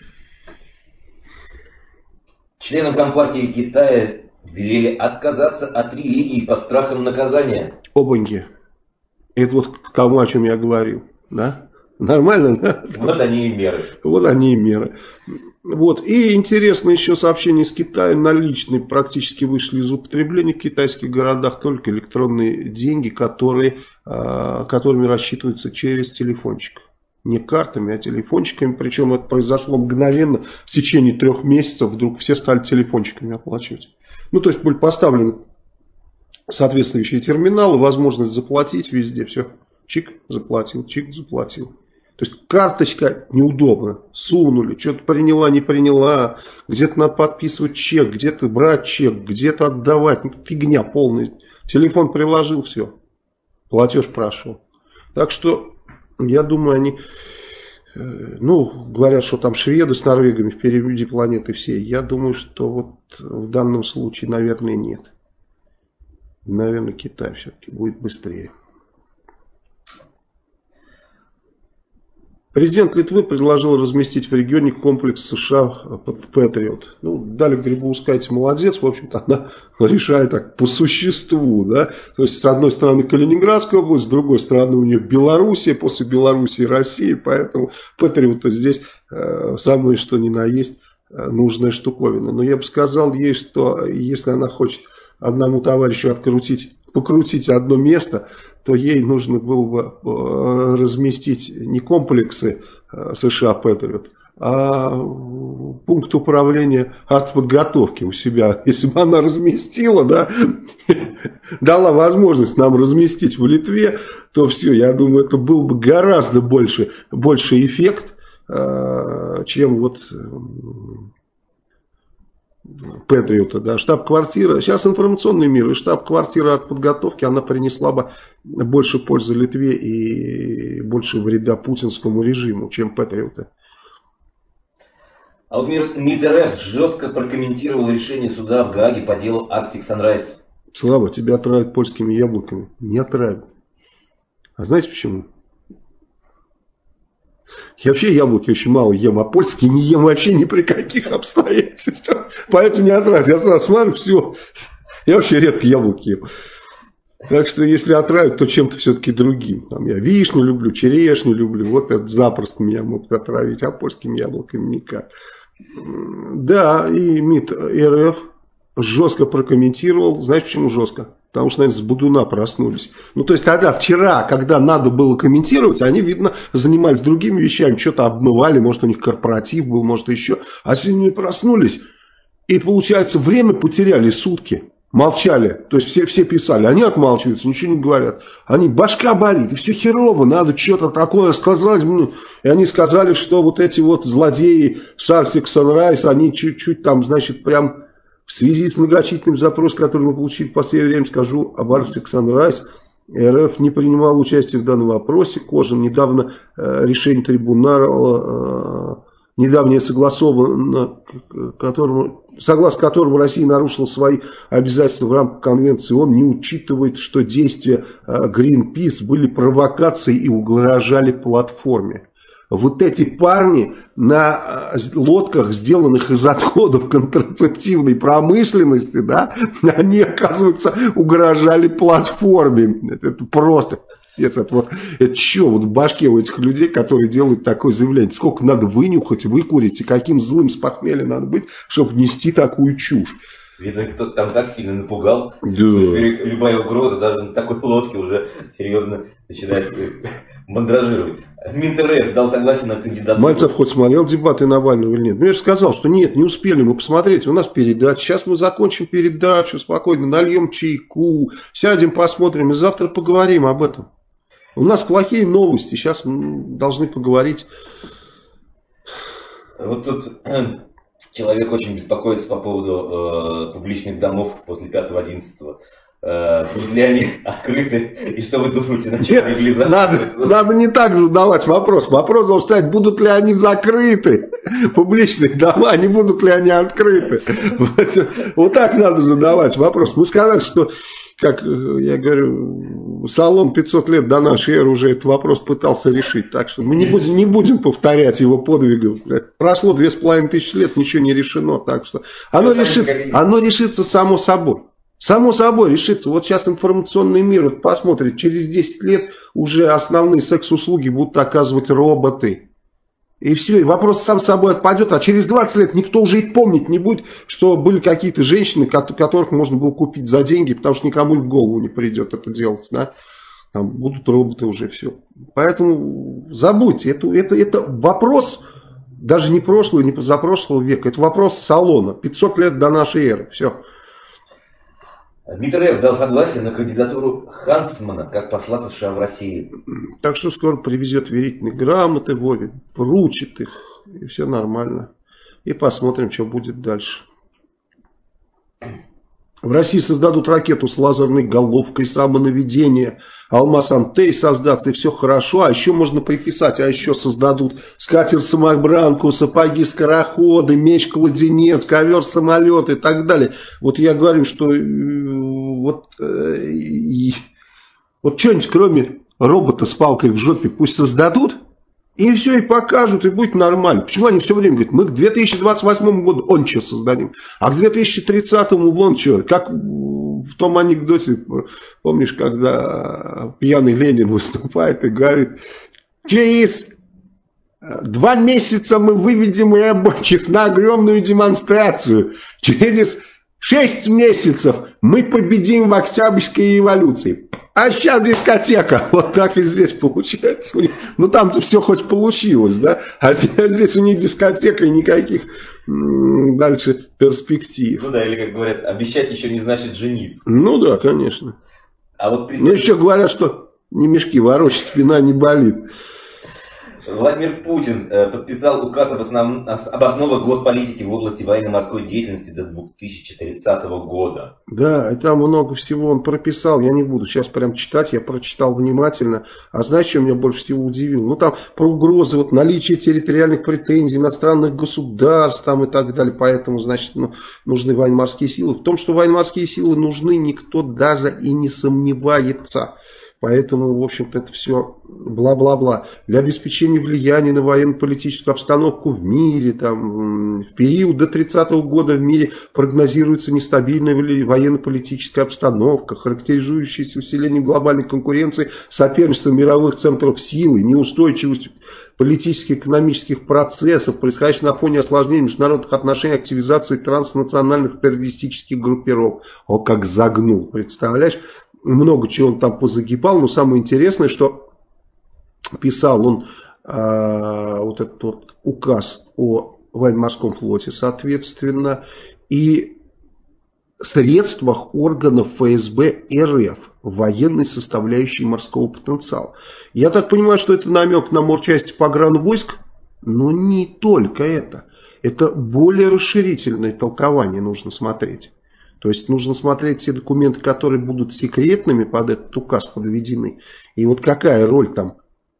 Членам Компартии Китая велели отказаться от религии под страхом наказания. Обаньки. Это вот к тому, о чем я говорил. Да? Нормально, да? Вот они и меры. Вот они и меры. Вот. И интересно еще сообщение из Китая. Наличные практически вышли из употребления в китайских городах только электронные деньги, которыми рассчитываются через телефончик. Не картами, а телефончиками. Причем это произошло мгновенно. В течение 3 месяцев вдруг все стали телефончиками оплачивать. Ну, то есть были поставлены соответствующие терминалы, возможность заплатить везде. Все. Чик, заплатил, чик, заплатил. То есть карточка неудобно. Сунули, что-то приняла, не приняла. Где-то надо подписывать чек, где-то брать чек, где-то отдавать. Ну, фигня полная. Телефон приложил, все. Платеж прошел. Так что, я думаю, они... Ну, говорят, что там шведы с норвегами впереди планеты всей. Я думаю, что вот в данном случае, наверное, нет. Наверное, Китай все-таки будет быстрее. Президент Литвы предложил разместить в регионе комплекс США под Патриот. Ну, Даля Грибоускайте молодец, в общем-то, она решает так по существу, да. То есть, с одной стороны Калининградская область, с другой стороны у нее Белоруссия, после Белоруссии Россия, поэтому Патриота здесь самое что ни на есть нужная штуковина. Но я бы сказал ей, что если она хочет одному товарищу покрутить одно место, то ей нужно было бы разместить не комплексы США Патриот, а пункт управления артподготовки у себя. Если бы она разместила, да, дала возможность нам разместить в Литве, то все, я думаю, это был бы гораздо больше эффект, чем вот Патриота, да, штаб-квартира, сейчас информационный мир, и штаб-квартира от подготовки, она принесла бы больше пользы Литве и больше вреда путинскому режиму, чем Патриоты. А вот МИД РФ жестко прокомментировал решение суда в Гааге по делу Arctic Sunrise. Слава, тебя отравят польскими яблоками. Не отравят. А знаете почему? Я вообще яблоки очень мало ем, а польские не ем вообще ни при каких обстоятельствах. Поэтому не отравят. Я сразу смотрю, все. Я вообще редко яблоки ем. Так что если отравят, то чем-то все-таки другим. Там я вишню люблю, черешню люблю. Вот это запросто меня могут отравить, а польскими яблоками никак. Да, и МИД РФ жестко прокомментировал. Знаете, почему жестко? Потому что, наверное, с Будуна проснулись. Ну, то есть, тогда, вчера, когда надо было комментировать, они, видно, занимались другими вещами. Что-то обмывали, может, у них корпоратив был, может, еще. А сегодня проснулись. И, получается, время потеряли сутки. Молчали. То есть, все писали. Они отмалчиваются, ничего не говорят. Они, башка болит, и все херово, надо что-то такое сказать. И они сказали, что вот эти вот злодеи с Arctic Sunrise, они чуть-чуть там, значит, прям... В связи с многочисленным запросом, который мы получили в последнее время, скажу об Arctic Sunrise, РФ не принимал участие в данном вопросе. Кожин недавно решение трибунала, недавнее согласовано, согласно которому Россия нарушила свои обязательства в рамках конвенции, он не учитывает, что действия Greenpeace были провокацией и угрожали платформе. Вот эти парни на лодках, сделанных из отходов контрацептивной промышленности, да, они, оказывается, угрожали платформе. Это просто... Это что вот в башке у этих людей, которые делают такое заявление? Сколько надо вынюхать, выкурить, и каким злым с похмелья надо быть, чтобы нести такую чушь? Видно, кто-то там так сильно напугал, да. Что любая угроза даже на такой лодке уже серьезно начинает мандражировать. Минтр дал согласие на кандидатуру. Мальцев хоть смотрел дебаты Навального или нет? Ну, я же сказал, что нет, не успели мы посмотреть. У нас передача. Сейчас мы закончим передачу, спокойно нальем чайку, сядем, посмотрим и завтра поговорим об этом. У нас плохие новости. Сейчас мы должны поговорить. Вот тут человек очень беспокоится по поводу публичных домов после 5-11. Будут ли они открыты? И что вы думаете насчет легализации? Надо не так задавать вопрос. Вопрос должен стать, будут ли они закрыты? Публичные дома, не будут ли они открыты? Вот так надо задавать вопрос. Мы сказали, что, как я говорю, Солон 500 лет до нашей эры уже этот вопрос пытался решить. Так что мы не будем повторять его подвигов. Прошло 2500 лет, ничего не решено. Так что оно решится само собой. Само собой решится. Вот сейчас информационный мир, вот посмотрит, через 10 лет уже основные секс-услуги будут оказывать роботы. И все, и вопрос сам собой отпадет. А через 20 лет никто уже и помнить не будет, что были какие-то женщины, которых можно было купить за деньги, потому что никому в голову не придет это делать. Да? Там будут роботы уже, все. Поэтому забудьте. Это вопрос даже не прошлого, не позапрошлого века. Это вопрос Солона. 500 лет до нашей эры. Все. МИД РФ дал согласие на кандидатуру Хансмана как посла США в России. Так что скоро привезет верительные грамоты, Вове, вручит их, и все нормально. И посмотрим, что будет дальше. В России создадут ракету с лазерной головкой самонаведения. Алмаз-Антей создаст, и все хорошо. А еще можно приписать, а еще создадут скатерть-самобранку, сапоги-скороходы, меч-кладенец, ковер-самолет и так далее. Вот я говорю, что вот что-нибудь кроме робота с палкой в жопе пусть создадут. И все, и покажут, и будет нормально. Почему они все время говорят, мы к 2028 году он что создадим, а к 2030 вон что. Как в том анекдоте, помнишь, когда пьяный Ленин выступает и говорит, через 2 месяца мы выведем рабочих на огромную демонстрацию. Через 6 месяцев мы победим в Октябрьской революции. А сейчас дискотека. Вот так и здесь получается. Ну там-то все хоть получилось, да? А здесь у них дискотека и никаких дальше перспектив. Ну да, или как говорят, обещать еще не значит жениться. Ну да, конечно. А вот Ну еще говорят, что не мешки ворочать, спина не болит. Владимир Путин подписал указ об основах госполитики в области военно-морской деятельности до 2030 года. Да, и там много всего он прописал, я не буду сейчас прям читать, я прочитал внимательно. А знаешь, что меня больше всего удивило? Ну там про угрозы, вот наличие территориальных претензий иностранных государств там, и так далее. Поэтому, значит, нужны военно-морские силы. В том, что военно-морские силы нужны, никто даже и не сомневается. Поэтому, в общем-то, это все бла-бла-бла. Для обеспечения влияния на военно-политическую обстановку в мире, там, в период до 30-го года в мире прогнозируется нестабильная военно-политическая обстановка, характеризующаяся усилением глобальной конкуренции, соперничеством мировых центров силы, неустойчивостью политических и экономических процессов, происходящих на фоне осложнений международных отношений, активизации транснациональных террористических группировок. О, как загнул, представляешь? Много чего он там позагибал, но самое интересное, что писал он вот этот вот указ о военно-морском флоте, соответственно, и средствах органов ФСБ РФ в военной составляющей морского потенциала. Я так понимаю, что это намек на морчасти погранвойск, но не только это. Это более расширительное толкование нужно смотреть. То есть нужно смотреть все документы, которые будут секретными под этот указ подведены. И вот какая роль там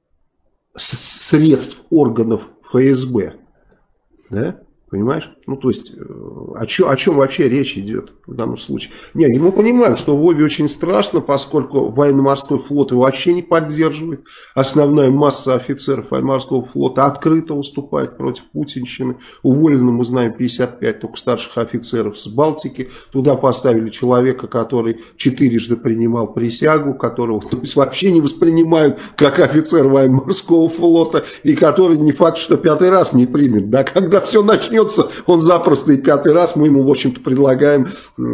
средств органов ФСБ. Да? Понимаешь? Ну, то есть, о чем вообще речь идет в данном случае? Не, мы понимаем, что Вове очень страшно, поскольку военно-морской флот его вообще не поддерживает. Основная масса офицеров военно-морского флота открыто выступает против путинщины. Уволено, мы знаем, 55 только старших офицеров с Балтики. Туда поставили человека, который 4 принимал присягу, которого то есть, вообще не воспринимают как офицер военно-морского флота, и который не факт, что 5-й раз не примет. Да, когда все начнется, он запросто и 5-й раз, мы ему, в общем-то, предлагаем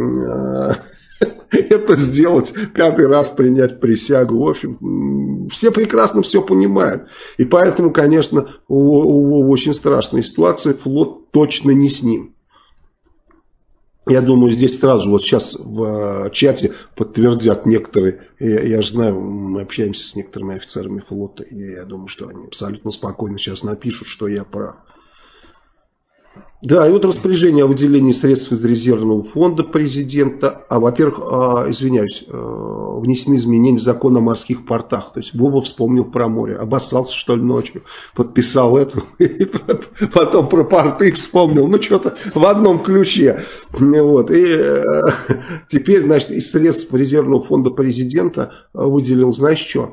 это сделать, 5-й раз принять присягу. В общем, все прекрасно все понимают. И поэтому, конечно, у очень страшная ситуация, флот точно не с ним. Я думаю, здесь сразу же, вот сейчас в чате подтвердят некоторые, я же знаю, мы общаемся с некоторыми офицерами флота, и я думаю, что они абсолютно спокойно сейчас напишут, что я прав. Да, и вот распоряжение о выделении средств из резервного фонда президента. Во-первых, извиняюсь, внесены изменения в закон о морских портах. То есть Вова вспомнил про море. Обоссался, что ли, ночью. Подписал это. И потом про порты вспомнил. Ну, что-то в одном ключе. Вот. И теперь, значит, из средств резервного фонда президента выделил, знаешь, что?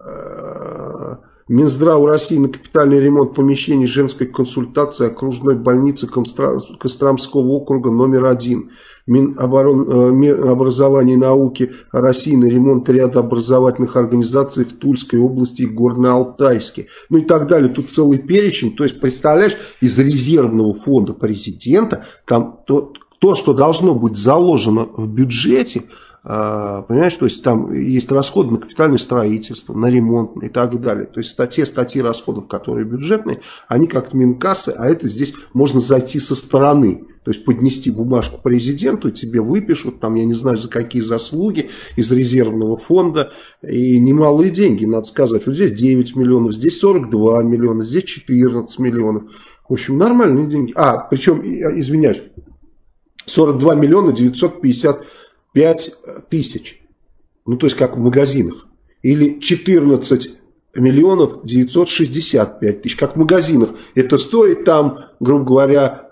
Минздрав России на капитальный ремонт помещений женской консультации окружной больницы Костромского округа номер 1. Минобразования и науки России на ремонт ряда образовательных организаций в Тульской области и Горно-Алтайске. Ну и так далее. Тут целый перечень. То есть, представляешь, из резервного фонда президента там то, что должно быть заложено в бюджете, понимаешь, то есть там есть расходы на капитальное строительство, на ремонт и так далее. То есть статьи расходов, которые бюджетные, они как-то Минкассы, а это здесь можно зайти со стороны. То есть поднести бумажку президенту, и тебе выпишут, там, я не знаю, за какие заслуги из резервного фонда. И немалые деньги, надо сказать. Вот здесь 9 миллионов, здесь 42 миллиона, здесь 14 миллионов. В общем, нормальные деньги. Причем, извиняюсь, 42 миллиона 955 тысяч. Ну, то есть, как в магазинах. Или 14 миллионов 965 тысяч, как в магазинах. Это стоит там, грубо говоря,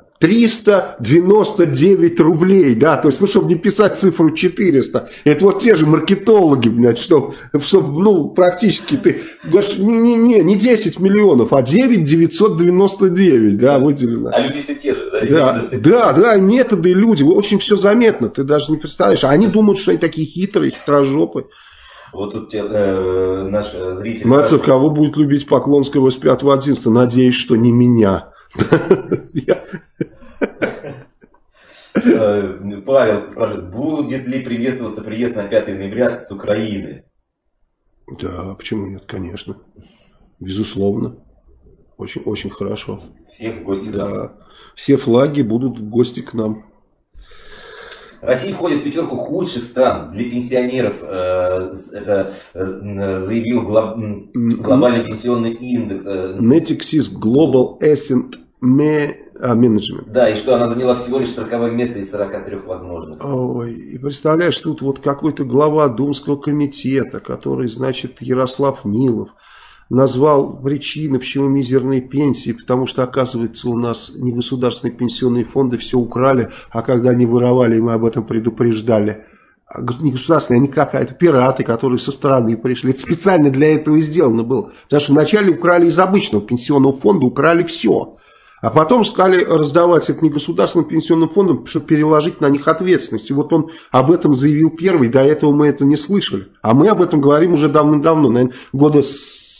399 рублей, да, то есть, чтобы не писать цифру 400, это вот те же маркетологи, блядь, чтобы практически ты говоришь, не 10 миллионов, а 999, да, выделено. А люди все те же, да? Да, методы и люди, очень все заметно, ты даже не представляешь, а они думают, что они такие хитрые, хитрожопые. Вот тут наш зритель... Мальцев, кого будет любить Поклонского с 5-11, надеюсь, что не меня. Павел спрашивает, будет ли приветствоваться приезд на 5 ноября с Украины? Да, почему нет, конечно. Безусловно. Очень, очень хорошо. Все в гости к нам. Все флаги будут в гости к нам. Россия входит в пятерку худших стран для пенсионеров. Это заявил глобальный пенсионный индекс. Natixis Global Asset Management. Да, и что она заняла всего лишь 40 место из 43 возможных. Ой, и представляешь, тут вот какой-то глава Думского комитета, который, значит, Ярослав Нилов, назвал причины, почему мизерные пенсии, потому что, оказывается, у нас негосударственные пенсионные фонды все украли, а когда они воровали, мы об этом предупреждали. А негосударственные, они какая-то пираты, которые со стороны пришли. Это специально для этого сделано было. Потому что вначале украли из обычного пенсионного фонда, украли все. А потом стали раздавать это негосударственным пенсионным фондам, чтобы переложить на них ответственность. И вот он об этом заявил первый, до этого мы это не слышали. А мы об этом говорим уже давным-давно, наверное, года с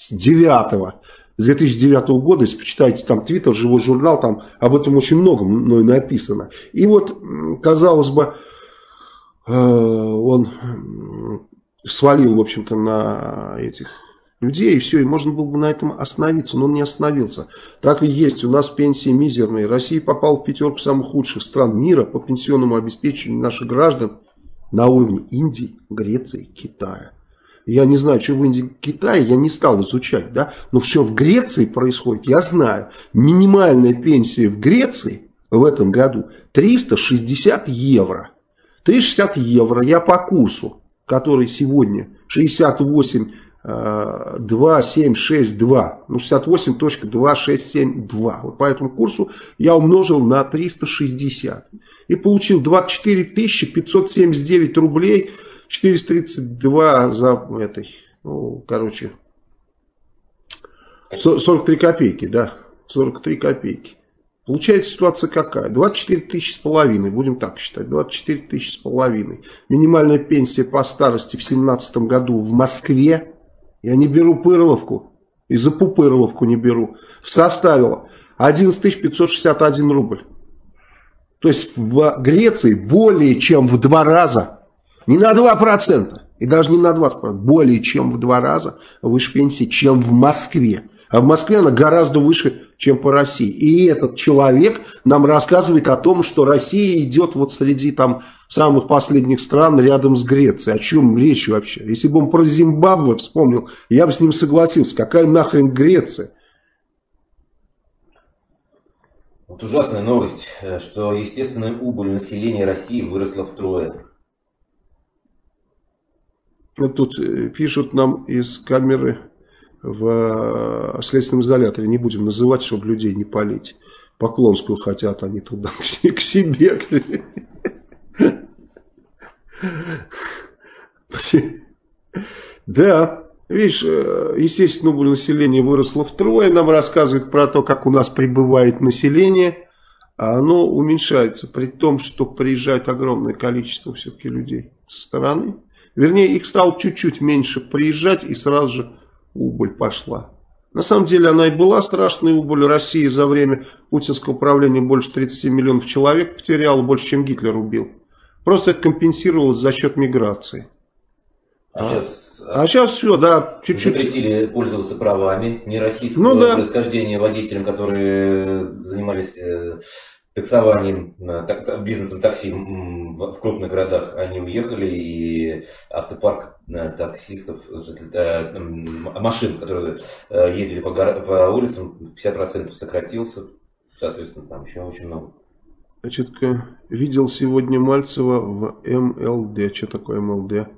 2009 года, если почитаете там Твиттер, Живой журнал, там об этом очень много мной написано. И вот, казалось бы, он свалил, в общем-то, на этих людей, и все, и можно было бы на этом остановиться, но он не остановился. Так и есть, у нас пенсии мизерные. Россия попала в пятерку самых худших стран мира по пенсионному обеспечению наших граждан на уровне Индии, Греции, Китая. Я не знаю, что в Индии, Китае, я не стал изучать, да, но все в Греции происходит, я знаю. Минимальная пенсия в Греции в этом году 360 евро. 360 евро я по курсу, который сегодня 68,2762, ну 68.2672. Вот по этому курсу я умножил на 360 и получил 24 579 рублей 432 за этой, ну, короче, 43 копейки, да, 43 копейки. Получается ситуация какая? 24 тысячи с половиной, будем так считать, 24 тысячи с половиной. Минимальная пенсия по старости в 2017 году в Москве, я не беру Пырловку, и за Пупырловку не беру, составила 11 561 рубль. То есть в Греции более чем в 2 раза. Не на 2%, и даже не на 20%, более чем в 2 раза выше пенсии, чем в Москве. А в Москве она гораздо выше, чем по России. И этот человек нам рассказывает о том, что Россия идет вот среди там самых последних стран рядом с Грецией. О чем речь вообще? Если бы он про Зимбабве вспомнил, я бы с ним согласился. Какая нахрен Греция? Вот ужасная новость, что естественная убыль населения России выросла втрое. Вот тут пишут нам из камеры в следственном изоляторе, не будем называть, чтобы людей не палить. Поклонскую хотят они туда, к себе. Да, видишь, естественно, убыль населения выросла втрое. Нам рассказывают про то, как у нас прибывает население, а оно уменьшается, при том, что приезжает огромное количество все-таки людей со стороны. Вернее, их стало чуть-чуть меньше приезжать, и сразу же убыль пошла. На самом деле, она и была страшная убыль. России за время путинского правления больше 30 миллионов человек потеряла, больше, чем Гитлер убил. Просто это компенсировалось за счет миграции. А сейчас все, да, чуть-чуть. Запретили пользоваться правами нероссийского происхождения водителям, которые занимались таксованием, бизнесом такси в крупных городах. Они уехали, и автопарк таксистов, машин, которые ездили по улицам, 50% сократился. Соответственно, там еще очень много. Значит, видел сегодня Мальцева в МЛД. Что такое МЛД?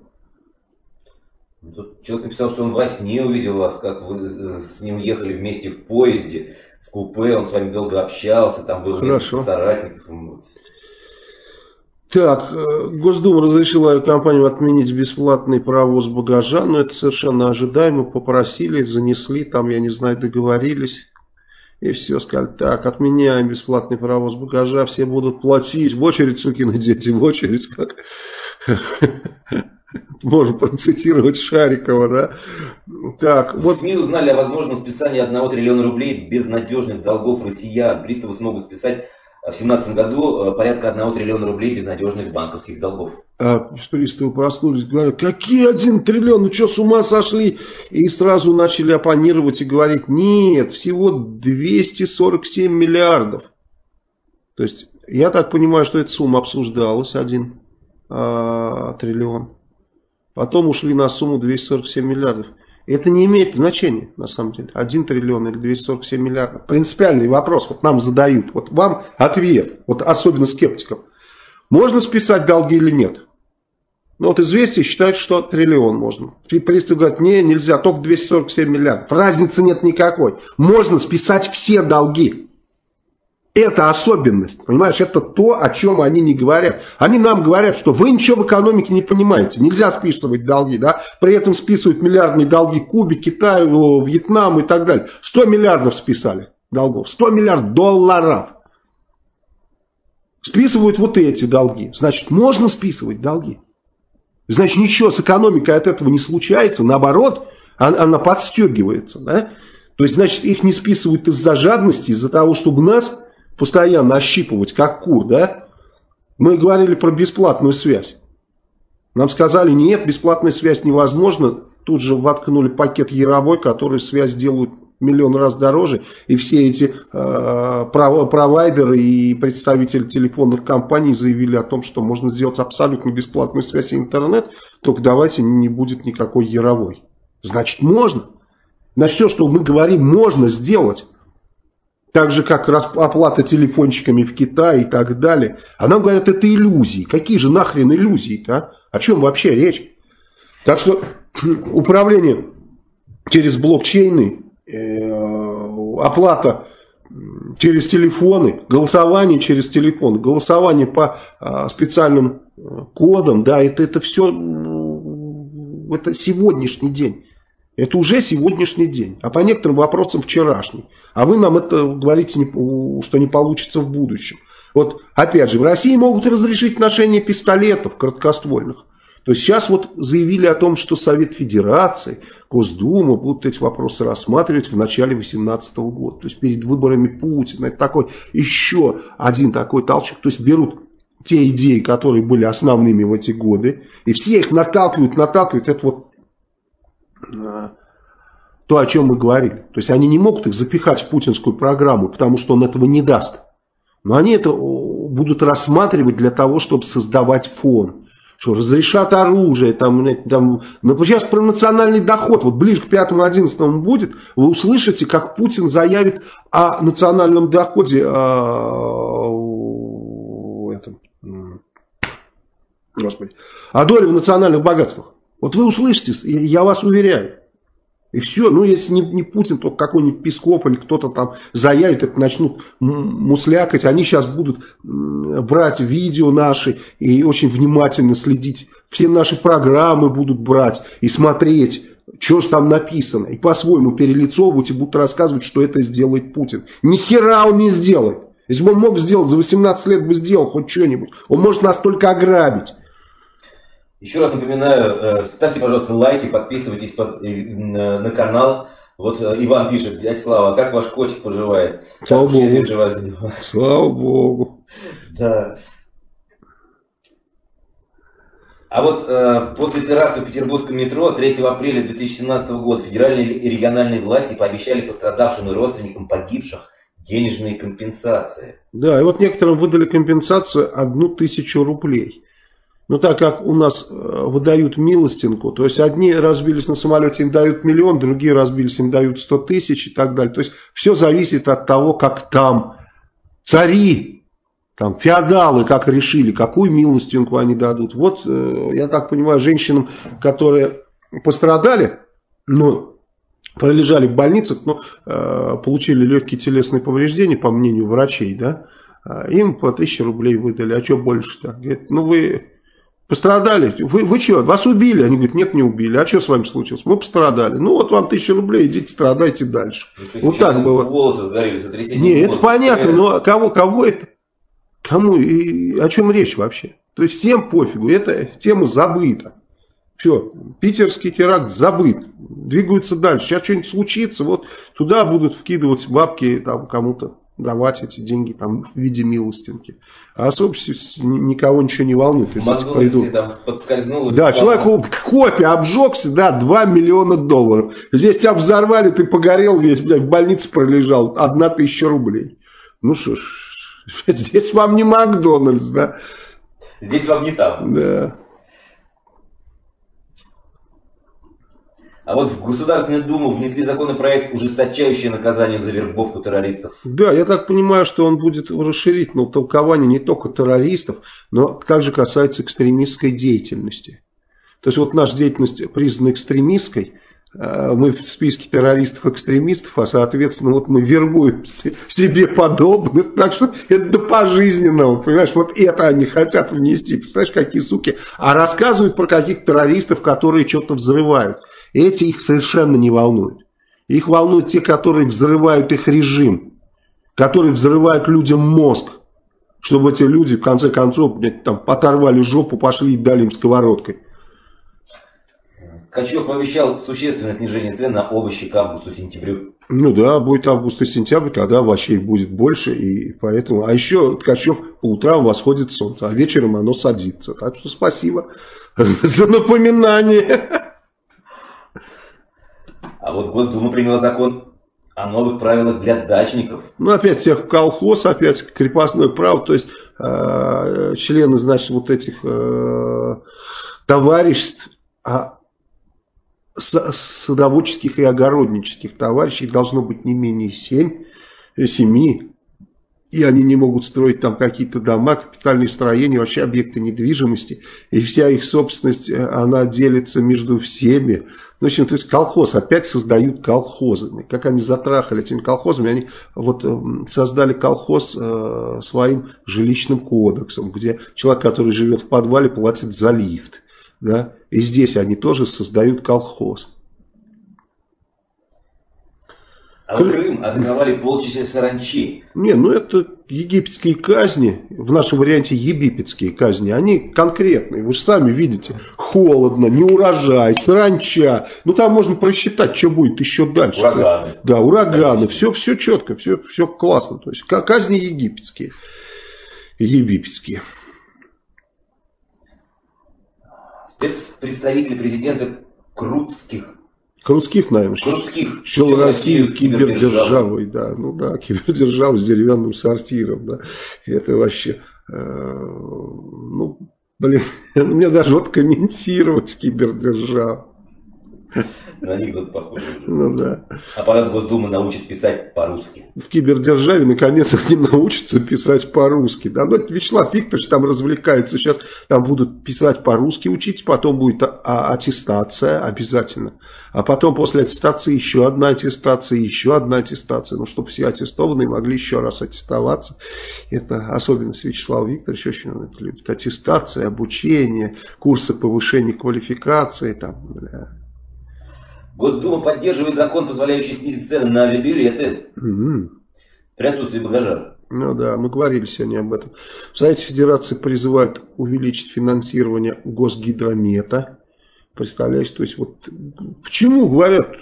Тут человек написал, что он во сне увидел вас, как вы с ним ехали вместе в поезде, в купе, он с вами долго общался, там было несколько соратников. Так, Госдума разрешила авиакомпаниям отменить бесплатный провоз багажа, но это совершенно ожидаемо, попросили, занесли, там, я не знаю, договорились. И все, сказали, так, отменяем бесплатный провоз багажа, все будут платить, в очередь, сукины дети, в очередь, как... Можно процитировать Шарикова, да? Так, вот. СМИ узнали о возможном списании 1 триллиона рублей безнадежных долгов россиян. Приставы смогут списать в 2017 году порядка 1 триллиона рублей безнадежных банковских долгов. Приставы проснулись, говорят, какие 1 триллион, ну что, с ума сошли? И сразу начали оппонировать и говорить, нет, всего 247 миллиардов. То есть, я так понимаю, что эта сумма обсуждалась 1 триллион. Потом ушли на сумму 247 миллиардов. Это не имеет значения, на самом деле. 1 триллион или 247 миллиардов. Принципиальный вопрос вот нам задают. Вот вам ответ, вот особенно скептикам. Можно списать долги или нет? Ну вот «Известия» считают, что триллион можно. Пристав говорит, нельзя, только 247 миллиардов. Разницы нет никакой. Можно списать все долги. Это особенность, понимаешь, это то, о чем они не говорят. Они нам говорят, что вы ничего в экономике не понимаете, нельзя списывать долги, да? При этом списывают миллиардные долги Кубе, Китаю, Вьетнаму и так далее. 100 миллиардов списали долгов, 100 миллиардов долларов. Списывают вот эти долги, значит, можно списывать долги. Значит, ничего с экономикой от этого не случается, наоборот, она подстегивается, да? То есть, значит, их не списывают из-за жадности, из-за того, чтобы нас постоянно ощипывать, как кур, да? Мы говорили про бесплатную связь. Нам сказали, нет, бесплатная связь невозможна. Тут же воткнули пакет Яровой, который связь делают в миллион раз дороже. И все эти провайдеры и представители телефонных компаний заявили о том, что можно сделать абсолютно бесплатную связь и интернет, только давайте не будет никакой Яровой. Значит, можно. Значит, все, что мы говорим, можно сделать. Так же, как оплата телефончиками в Китае и так далее. А нам говорят, это иллюзии. Какие же нахрен иллюзии-то? А? О чем вообще речь? Так что управление через блокчейны, оплата через телефоны, голосование через телефон, голосование по специальным кодам, да, это все, это сегодняшний день. Это уже сегодняшний день, а по некоторым вопросам вчерашний. А вы нам это говорите, что не получится в будущем. Вот опять же, в России могут разрешить ношение пистолетов короткоствольных. То есть сейчас вот заявили о том, что Совет Федерации, Госдума будут эти вопросы рассматривать в начале 2018 года. То есть перед выборами Путина. Это такой еще один такой толчок. То есть берут те идеи, которые были основными в эти годы, и все их наталкивают. Это вот то, о чем мы говорили. То есть они не могут их запихать в путинскую программу, потому что он этого не даст. Но они это будут рассматривать для того, чтобы создавать фон. Что разрешат оружие, сейчас про национальный доход, вот ближе к 5-11 будет, вы услышите, как Путин заявит о национальном доходе, о доле в национальных богатствах. Вот вы услышите, я вас уверяю. И все, ну если не Путин, то какой-нибудь Песков или кто-то там заявит, это начнут муслякать. Они сейчас будут брать видео наши и очень внимательно следить. Все наши программы будут брать и смотреть, что же там написано. И по-своему перелицовывать и будут рассказывать, что это сделает Путин. Ни хера он не сделает. Если бы он мог сделать, за 18 лет бы сделал хоть что-нибудь. Он может нас только ограбить. Еще раз напоминаю, ставьте, пожалуйста, лайки, подписывайтесь на канал. Вот Иван пишет, дядя Слава, как ваш котик поживает? Слава Богу. Слава Богу. Да. А вот после теракта в петербургском метро 3 апреля 2017 года федеральные и региональные власти пообещали пострадавшим и родственникам погибших денежные компенсации. Да, и вот некоторым выдали компенсацию 1000 рублей. Но так как у нас выдают милостинку, то есть одни разбились на самолете, им дают 1 000 000, другие разбились, им дают 100 000 и так далее. То есть все зависит от того, как там цари, там феодалы, как решили, какую милостинку они дадут. Вот, я так понимаю, женщинам, которые пострадали, но пролежали в больницах, но получили легкие телесные повреждения, по мнению врачей, да, им по 1000 рублей выдали. А что больше-то? Говорит, ну вы... Пострадали? Вы что, вас убили? Они говорят, нет, не убили. А что с вами случилось? Мы пострадали. Ну вот вам 1000 рублей, идите страдайте дальше. Вот так было. Волосы сгорели, сотрясение. Не, это понятно, но кого это? Кому? И о чем речь вообще? То есть всем пофигу, эта тема забыта. Все, питерский теракт забыт. Двигаются дальше. Сейчас что-нибудь случится, вот туда будут вкидывать бабки там кому-то. Давать эти деньги там в виде милостинки. А особо никого ничего не волнует. Макдональдс там подскользнуло. Да, человеку кофе обжегся, да, $2 миллиона. Здесь тебя взорвали, ты погорел весь, блядь, в больнице пролежал, 1000 рублей. Ну что ж, здесь вам не Макдональдс, да. Здесь вам не там. Да. А вот в Государственную Думу внесли законопроект, ужесточающий наказание за вербовку террористов. Да, я так понимаю, что он будет расширительного толкования не только террористов, но также касается экстремистской деятельности. То есть вот наша деятельность признана экстремистской, мы в списке террористов-экстремистов, а соответственно вот мы вербуем себе подобных, так что это до пожизненного, понимаешь, вот это они хотят внести, представляешь, какие суки, а рассказывают про каких-то террористов, которые что-то взрывают, эти их совершенно не волнуют, их волнуют те, которые взрывают их режим, которые взрывают людям мозг, чтобы эти люди в конце концов там оторвали жопу, пошли и дали им сковородкой. Качев пообещал существенное снижение цен на овощи к августу-сентябрю. Ну да, будет август и сентябрь, когда овощей будет больше, и поэтому... А еще Ткачев по утрам восходит солнце, а вечером оно садится. Так что спасибо за напоминание. А вот Госдума приняла закон о новых правилах для дачников. Ну опять всех в колхоз, опять крепостное право, то есть члены, значит, вот этих товариществ, садоводческих и огороднических товарищей должно быть не менее 7, и они не могут строить там какие-то дома, капитальные строения, вообще объекты недвижимости, и вся их собственность, она делится между всеми. В общем, то есть колхоз, опять создают колхозами. Как они затрахали этими колхозами, они вот создали колхоз своим жилищным кодексом, где человек, который живет в подвале, платит за лифт. Да? И здесь они тоже создают колхоз. А в Крым атаковали полчища саранчи. Не, ну это египетские казни, в нашем варианте египетские казни, они конкретные. Вы же сами видите, холодно, неурожай, саранча. Ну там можно просчитать, что будет еще дальше. Ураганы. Да, ураганы, все четко, все классно. То есть казни египетские. Спецпредставитель президента Крутских, наверное, счел Россию кибердержавой, да, ну да, кибердержава с деревянным сортиром, да, это вообще, ну, блин, мне даже вот комментировать кибердержаву. На анекдот похож. Ну да. Аппарат Госдумы научит писать по-русски. В кибердержаве наконец они научатся писать по-русски. Да, ну это Вячеслав Викторович там развлекается. Сейчас там будут писать по-русски учить, потом будет аттестация обязательно. А потом после аттестации еще одна аттестация, еще одна аттестация. Ну, чтобы все аттестованные могли еще раз аттестоваться. Это особенность Вячеслава Викторовича, очень он это любит. Аттестация, обучение, курсы повышения квалификации там, бля. Госдума поддерживает закон, позволяющий снизить цены на авиабилеты при отсутствии багажа. Ну да, мы говорили сегодня об этом. В Совете Федерации призывают увеличить финансирование Госгидромета. Представляешь, то есть вот почему говорят,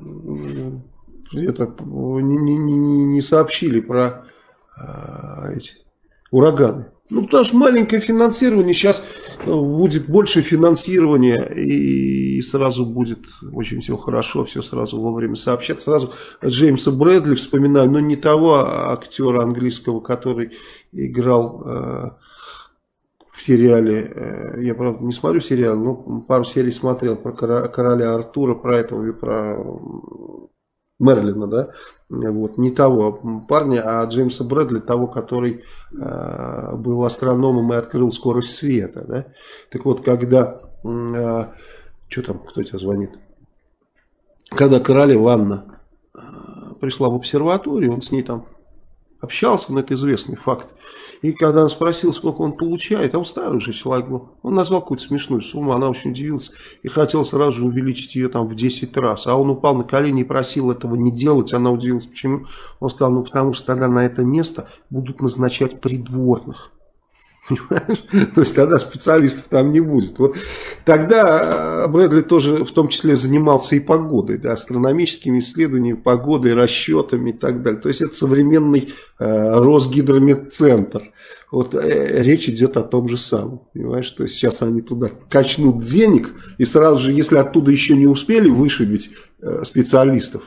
это не сообщили про эти ураганы. Ну, потому что маленькое финансирование, сейчас будет больше финансирования, и сразу будет очень все хорошо, все сразу вовремя сообщат. Сразу Джеймса Брэдли вспоминаю, но не того актера английского, который играл в сериале, я, правда, не смотрю сериал, но пару серий смотрел про короля Артура, про этого и про Мерлина, да, вот, не того парня, а Джеймса Брэдли, того, который был астрономом и открыл скорость света, да. Так вот, когда, что там, кто тебя звонит? Когда королева Анна пришла в обсерваторию, он с ней там общался, но это известный факт. И когда он спросил, сколько он получает, а он старый уже человек был, он назвал какую-то смешную сумму, она очень удивилась и хотела сразу же увеличить ее там в 10 раз. А он упал на колени и просил этого не делать, она удивилась, почему. Он сказал, ну потому что тогда на это место будут назначать придворных. Понимаешь? То есть тогда специалистов там не будет. Вот тогда Брэдли тоже в том числе занимался и погодой, да, астрономическими исследованиями, погодой, расчетами и так далее. То есть это современный Росгидрометцентр. Вот речь идет о том же самом. Понимаешь? То есть сейчас они туда качнут денег, и сразу же, если оттуда еще не успели вышибить специалистов,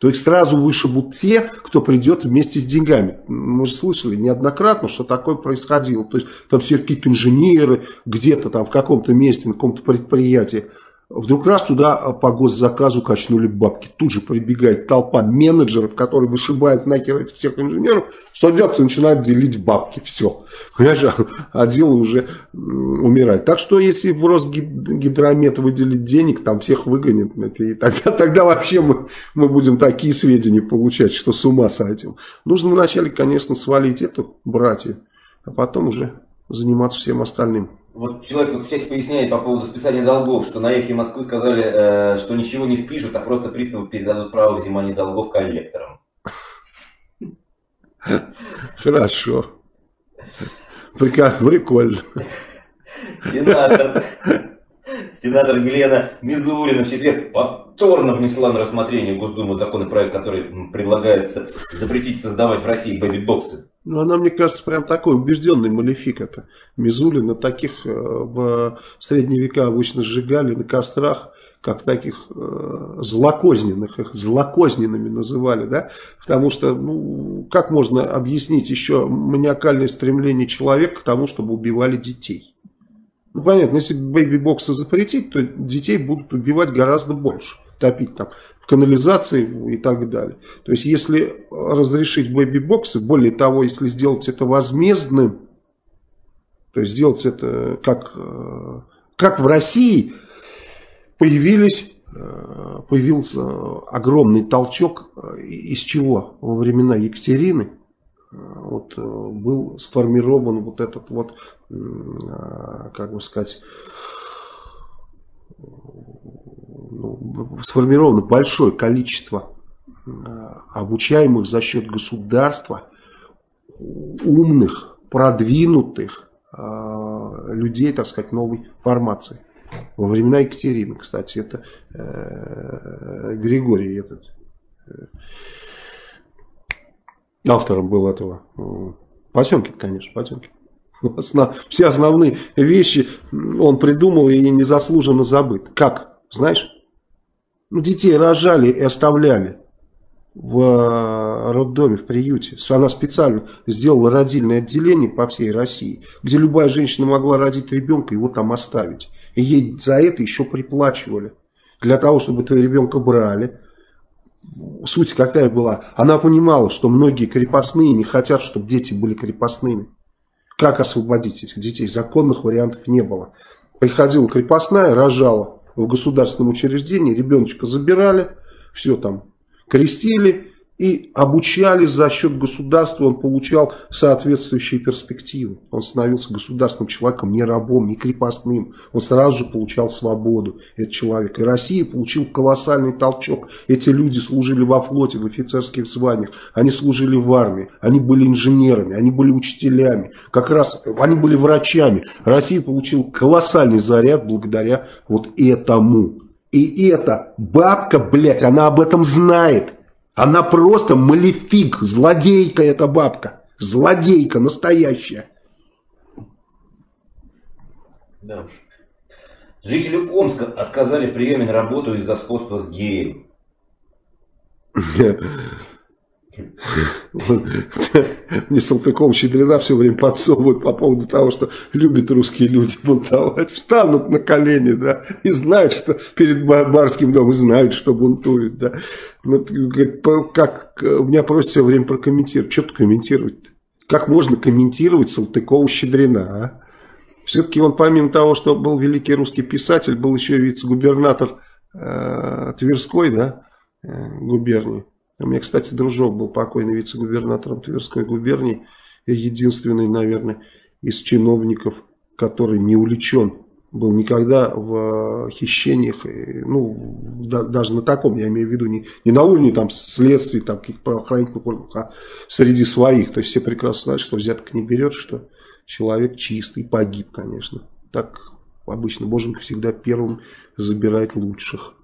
то их сразу вышибут те, кто придет вместе с деньгами. Мы же слышали неоднократно, что такое происходило. То есть там все какие-то инженеры где-то там в каком-то месте, на каком-то предприятии. Вдруг раз туда по госзаказу качнули бабки. Тут же прибегает толпа менеджеров, которые вышибают нахер этих всех инженеров, садятся и начинают делить бабки. Все. Понимаешь, а дело уже умирает. Так что если в Росгидромет выделить денег, там всех выгонят. И тогда вообще мы будем такие сведения получать, что с ума сойдем. Нужно вначале, конечно, свалить эту братью, а потом уже заниматься всем остальным. Вот человек в чате поясняет по поводу списания долгов, что на эхе Москвы сказали, что ничего не спишут, а просто приставы передадут право взимания долгов коллекторам. Хорошо. Прикольно. Сенатор Елена Мизулина в четверг повторно внесла на рассмотрение Госдумы законопроект, который предлагается запретить создавать в России бэби-боксы. Ну, она, мне кажется, прям такой убежденный малефик. Это Мизулина. Таких в средние века обычно сжигали на кострах, как таких злокозненных. Их злокозненными называли, да? Потому что, ну, как можно объяснить еще маниакальное стремление человека к тому, чтобы убивали детей? Ну, понятно, если бэйби-боксы запретить, то детей будут убивать гораздо больше. Топить там в канализации и так далее. То есть, если разрешить бэйби-боксы, более того, если сделать это возмездным, то есть, сделать это как в России появился огромный толчок, из чего во времена Екатерины вот, был сформирован вот этот вот, как бы сказать, сформировано большое количество обучаемых за счет государства умных, продвинутых людей, так сказать, новой формации. Во времена Екатерины, кстати, это Григорий этот автором был этого. Потемкин, конечно, Потемкин. Все основные вещи он придумал и незаслуженно забыт. Как? Знаешь? Ну, детей рожали и оставляли в роддоме, в приюте. Она специально сделала родильное отделение по всей России, где любая женщина могла родить ребенка и его там оставить. И ей за это еще приплачивали. Для того, чтобы этого ребенка брали. Суть какая была? Она понимала, что многие крепостные не хотят, чтобы дети были крепостными. Как освободить этих детей? Законных вариантов не было. Приходила крепостная, рожала в государственном учреждении, ребеночка забирали, все там крестили и обучали за счет государства. Он получал соответствующие перспективы. Он становился государственным человеком, не рабом, не крепостным. Он сразу же получал свободу, этот человек. И Россия получила колоссальный толчок. Эти люди служили во флоте, в офицерских званиях. Они служили в армии. Они были инженерами, они были учителями. Как раз они были врачами. Россия получила колоссальный заряд благодаря вот этому. И эта бабка, блядь, она об этом знает. Она просто малефик, злодейка эта бабка. Злодейка настоящая. Да уж. Жители Омска отказали в приеме на работу из-за сходства с геем. Мне Салтыков-Щедрина все время подсовывают по поводу того, что любят русские люди бунтовать. Встанут на колени, да, и знают, что перед барским домом, знают, что бунтуют, да. Вот, как меня просят все время прокомментировать. Что тут комментировать-то? Как можно комментировать Салтыкова-Щедрина, а? Все-таки он, помимо того, что был великий русский писатель, был еще вице-губернатор Тверской, да, губернии. У меня, кстати, дружок был покойный вице-губернатором Тверской губернии. И единственный, наверное, из чиновников, который не увлечен был никогда в хищениях. Ну, даже на таком, я имею в виду, не на уровне там следствий, там каких-то правоохранительных органов, а среди своих. То есть все прекрасно знают, что взяток не берет, что человек чистый, погиб, конечно. Так обычно Боженька всегда первым забирает лучших.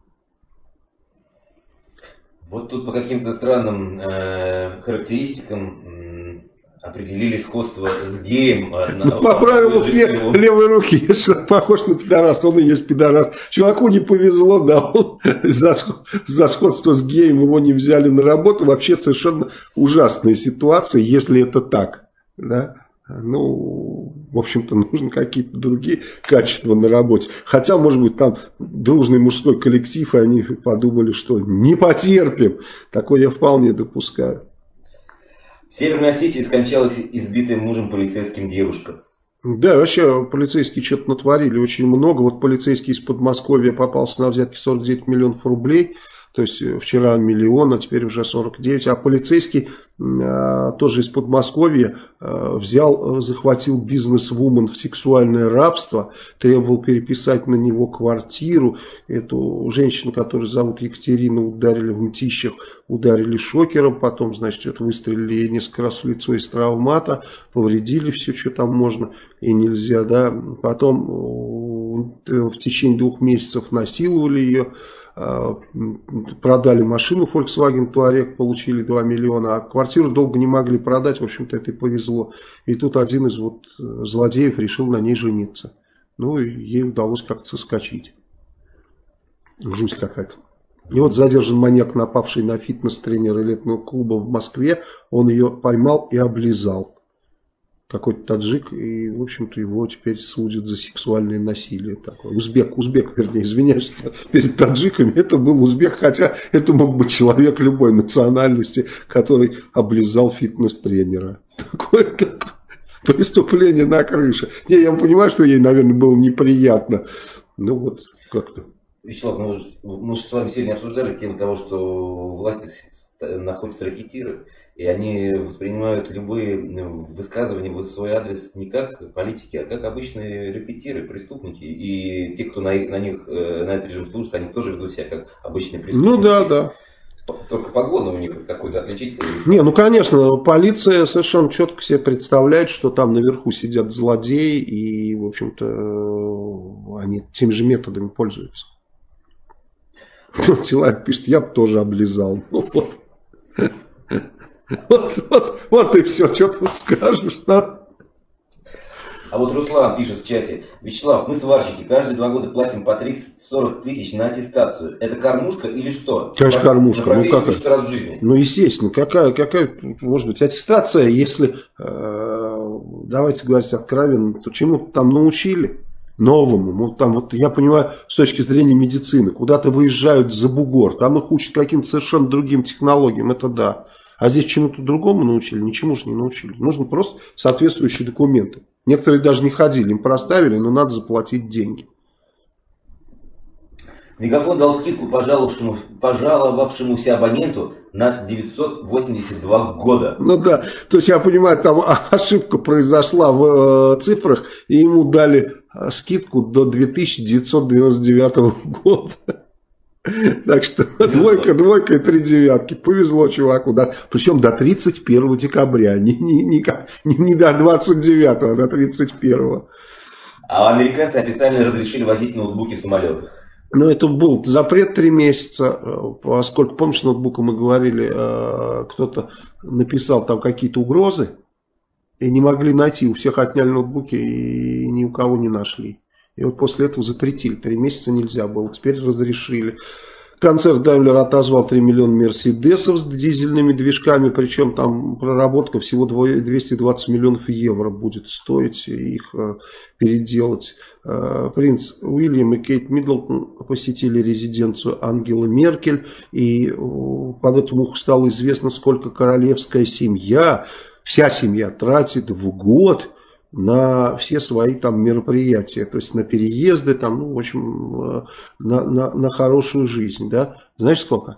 Вот тут по каким-то странным характеристикам определили сходство с геем. По правилу левой руки, если похож на пидорас, он и есть пидорас. Чуваку не повезло, да, он за сходство с геем его не взяли на работу. Вообще совершенно ужасная ситуация, если это так, да. Ну, в общем-то, нужны какие-то другие качества на работе. Хотя, может быть, там дружный мужской коллектив, и они подумали, что не потерпим. Такое я вполне допускаю. В Северной Осетии скончалась избитая мужем полицейским девушка. Да, вообще полицейские что-то натворили очень много. Вот полицейский из Подмосковья попался на взятки 49 миллионов рублей. То есть вчера 1 миллион, а теперь уже 49. А полицейский тоже из Подмосковья захватил бизнес-вумен в сексуальное рабство, требовал переписать на него квартиру. Эту женщину, которую зовут Екатерина, ударили в Мтищах, ударили шокером, потом, значит, выстрелили ей несколько раз в лицо из травмата, повредили все, что там можно и нельзя, да. Потом в течение 2 месяцев насиловали ее. Продали машину Volkswagen Touareg, получили 2 миллиона, а квартиру долго не могли продать, в общем-то это и повезло. И тут один из злодеев решил на ней жениться. Ну и ей удалось как-то соскочить. Жуть какая-то. И вот задержан маньяк, напавший на фитнес-тренера элитного клуба в Москве, он ее поймал и облизал. Какой-то таджик, и, в общем-то, его теперь судят за сексуальное насилие. Такое. Узбек, вернее, извиняюсь, перед таджиками, это был узбек, хотя это мог быть человек любой национальности, который облизал фитнес-тренера. Такое преступление на крыше. Не, я понимаю, что ей, наверное, было неприятно. Ну вот, как-то. Вячеслав, мы же с вами сегодня обсуждали тему того, что власти находятся ракетиры, и они воспринимают любые высказывания в свой адрес не как политики, а как обычные ракетиры, преступники. И те, кто на этот режим служит, они тоже ведут себя как обычные преступники. Ну да. Только погоны у них какой-то отличительный. Не, ну конечно, полиция совершенно четко себе представляет, что там наверху сидят злодеи, и, в общем-то, они теми же методами пользуются. Человек пишет, я бы тоже облизал. Ну, вот и все, что ты скажешь, да? А вот Руслан пишет в чате: Вячеслав, мы сварщики, каждые 2 года платим по 30-40 тысяч на аттестацию. Это кормушка или что? Конечно, кормушка. Ну, как раз в жизни. Ну, естественно, какая может быть аттестация, если, давайте говорить откровенно, то чему там научили? Новому. Ну, там, вот, я понимаю, с точки зрения медицины, куда-то выезжают за бугор, там их учат каким-то совершенно другим технологиям, это да. А здесь чему-то другому научили, ничему же не научили. Нужно просто соответствующие документы. Некоторые даже не ходили, им проставили, но надо заплатить деньги. Мегафон дал скидку пожаловавшемуся абоненту на 982 года. Ну да, то есть я понимаю, там ошибка произошла в цифрах, и ему дали скидку до 2999 года. Так что двойка и 3 девятки. Повезло чуваку. Да. Причем до 31 декабря. Не до 29, а до 31. А американцы официально разрешили возить ноутбуки в самолетах. Ну, это был запрет 3 месяца, поскольку, помнишь, ноутбука мы говорили, кто-то написал там какие-то угрозы, и не могли найти, у всех отняли ноутбуки, и ни у кого не нашли. И вот после этого запретили, 3 месяца нельзя было, теперь разрешили. Концерн Daimler отозвал 3 миллиона мерседесов с дизельными движками, причем там проработка всего 220 миллионов евро будет стоить их переделать. Принц Уильям и Кейт Миддлтон посетили резиденцию Ангелы Меркель, и под этому стало известно, сколько королевская семья, вся семья тратит в год на все свои там мероприятия, то есть на переезды, там, ну, в общем, на хорошую жизнь, да. Знаешь сколько?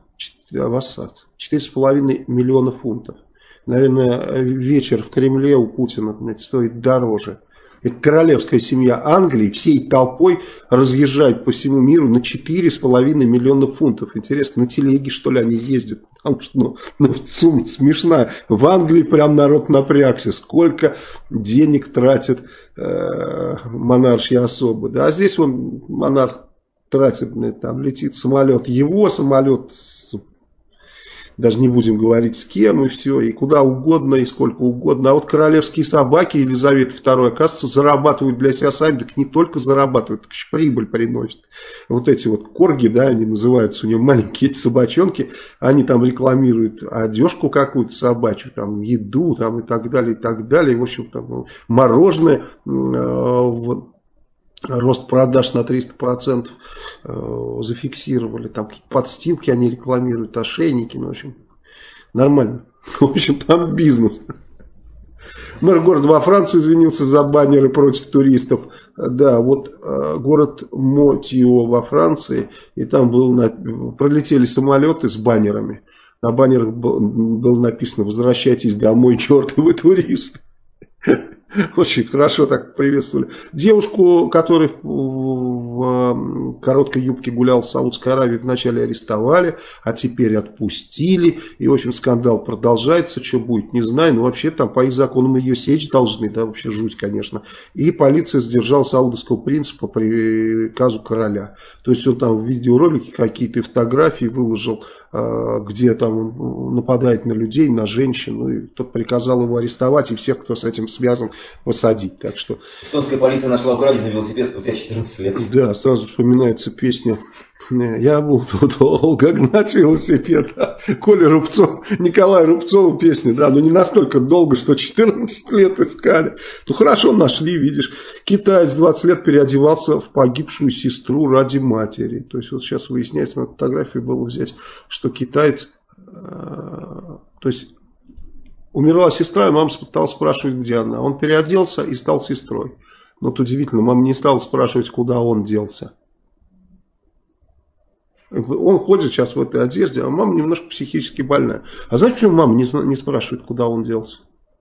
4,5 миллиона фунтов. Наверное, вечер в Кремле у Путина стоит дороже. Это королевская семья Англии всей толпой разъезжает по всему миру на 4,5 миллиона фунтов. Интересно, на телеге, что ли, они ездят? Потому что, сумма смешная. В Англии прям народ напрягся. Сколько денег тратят монаршьи особы. Да? А здесь он, монарх, тратит, там летит самолет. Его самолет даже не будем говорить с кем, и все, и куда угодно, и сколько угодно. А вот королевские собаки Елизаветы II, оказывается, зарабатывают для себя сами, так не только зарабатывают, так еще прибыль приносят. Вот эти вот корги, да, они называются, у него маленькие эти собачонки, они там рекламируют одежку какую-то собачью, там еду, там и так далее, и так далее. В общем, там мороженое, рост продаж на 300% зафиксировали. Там какие-то подстилки они рекламируют, ошейники. Ну, в общем, нормально. В общем, там бизнес. Мэр города во Франции извинился за баннеры против туристов. Да, вот город Мотио во Франции. И там пролетели самолеты с баннерами. На баннерах было написано: «Возвращайтесь домой, чертовы туристы». Очень хорошо так приветствовали. Девушку, которая в короткой юбке гуляла в Саудовской Аравии, вначале арестовали, а теперь отпустили. И, в общем, скандал продолжается. Что будет, не знаю. Но вообще там по их законам ее сечь должны. Да, вообще жуть, конечно. И полиция сдержала саудовского принца по приказу короля. То есть он там в видеоролике какие-то фотографии выложил, где там он нападает на людей, на женщин. Ну, и тот приказал его арестовать и всех, кто с этим связан, посадить. Так что... Эстонская полиция нашла украденный велосипед спустя 14 лет. Да, сразу вспоминается песня: «Я буду долго гнать велосипед». Николая Рубцова песня, да, но не настолько долго, что 14 лет искали. Ну хорошо, нашли, видишь. Китаец 20 лет переодевался в погибшую сестру ради матери. То есть вот сейчас выясняется, на фотографии было взять, что китаец, то есть умерла сестра, и мама стала спрашивать, где она. Он переоделся и стал сестрой. Но вот удивительно, мама не стала спрашивать, куда он делся. Он ходит сейчас в этой одежде, а мама немножко психически больная. А знаете, почему мама не спрашивает, куда он делся?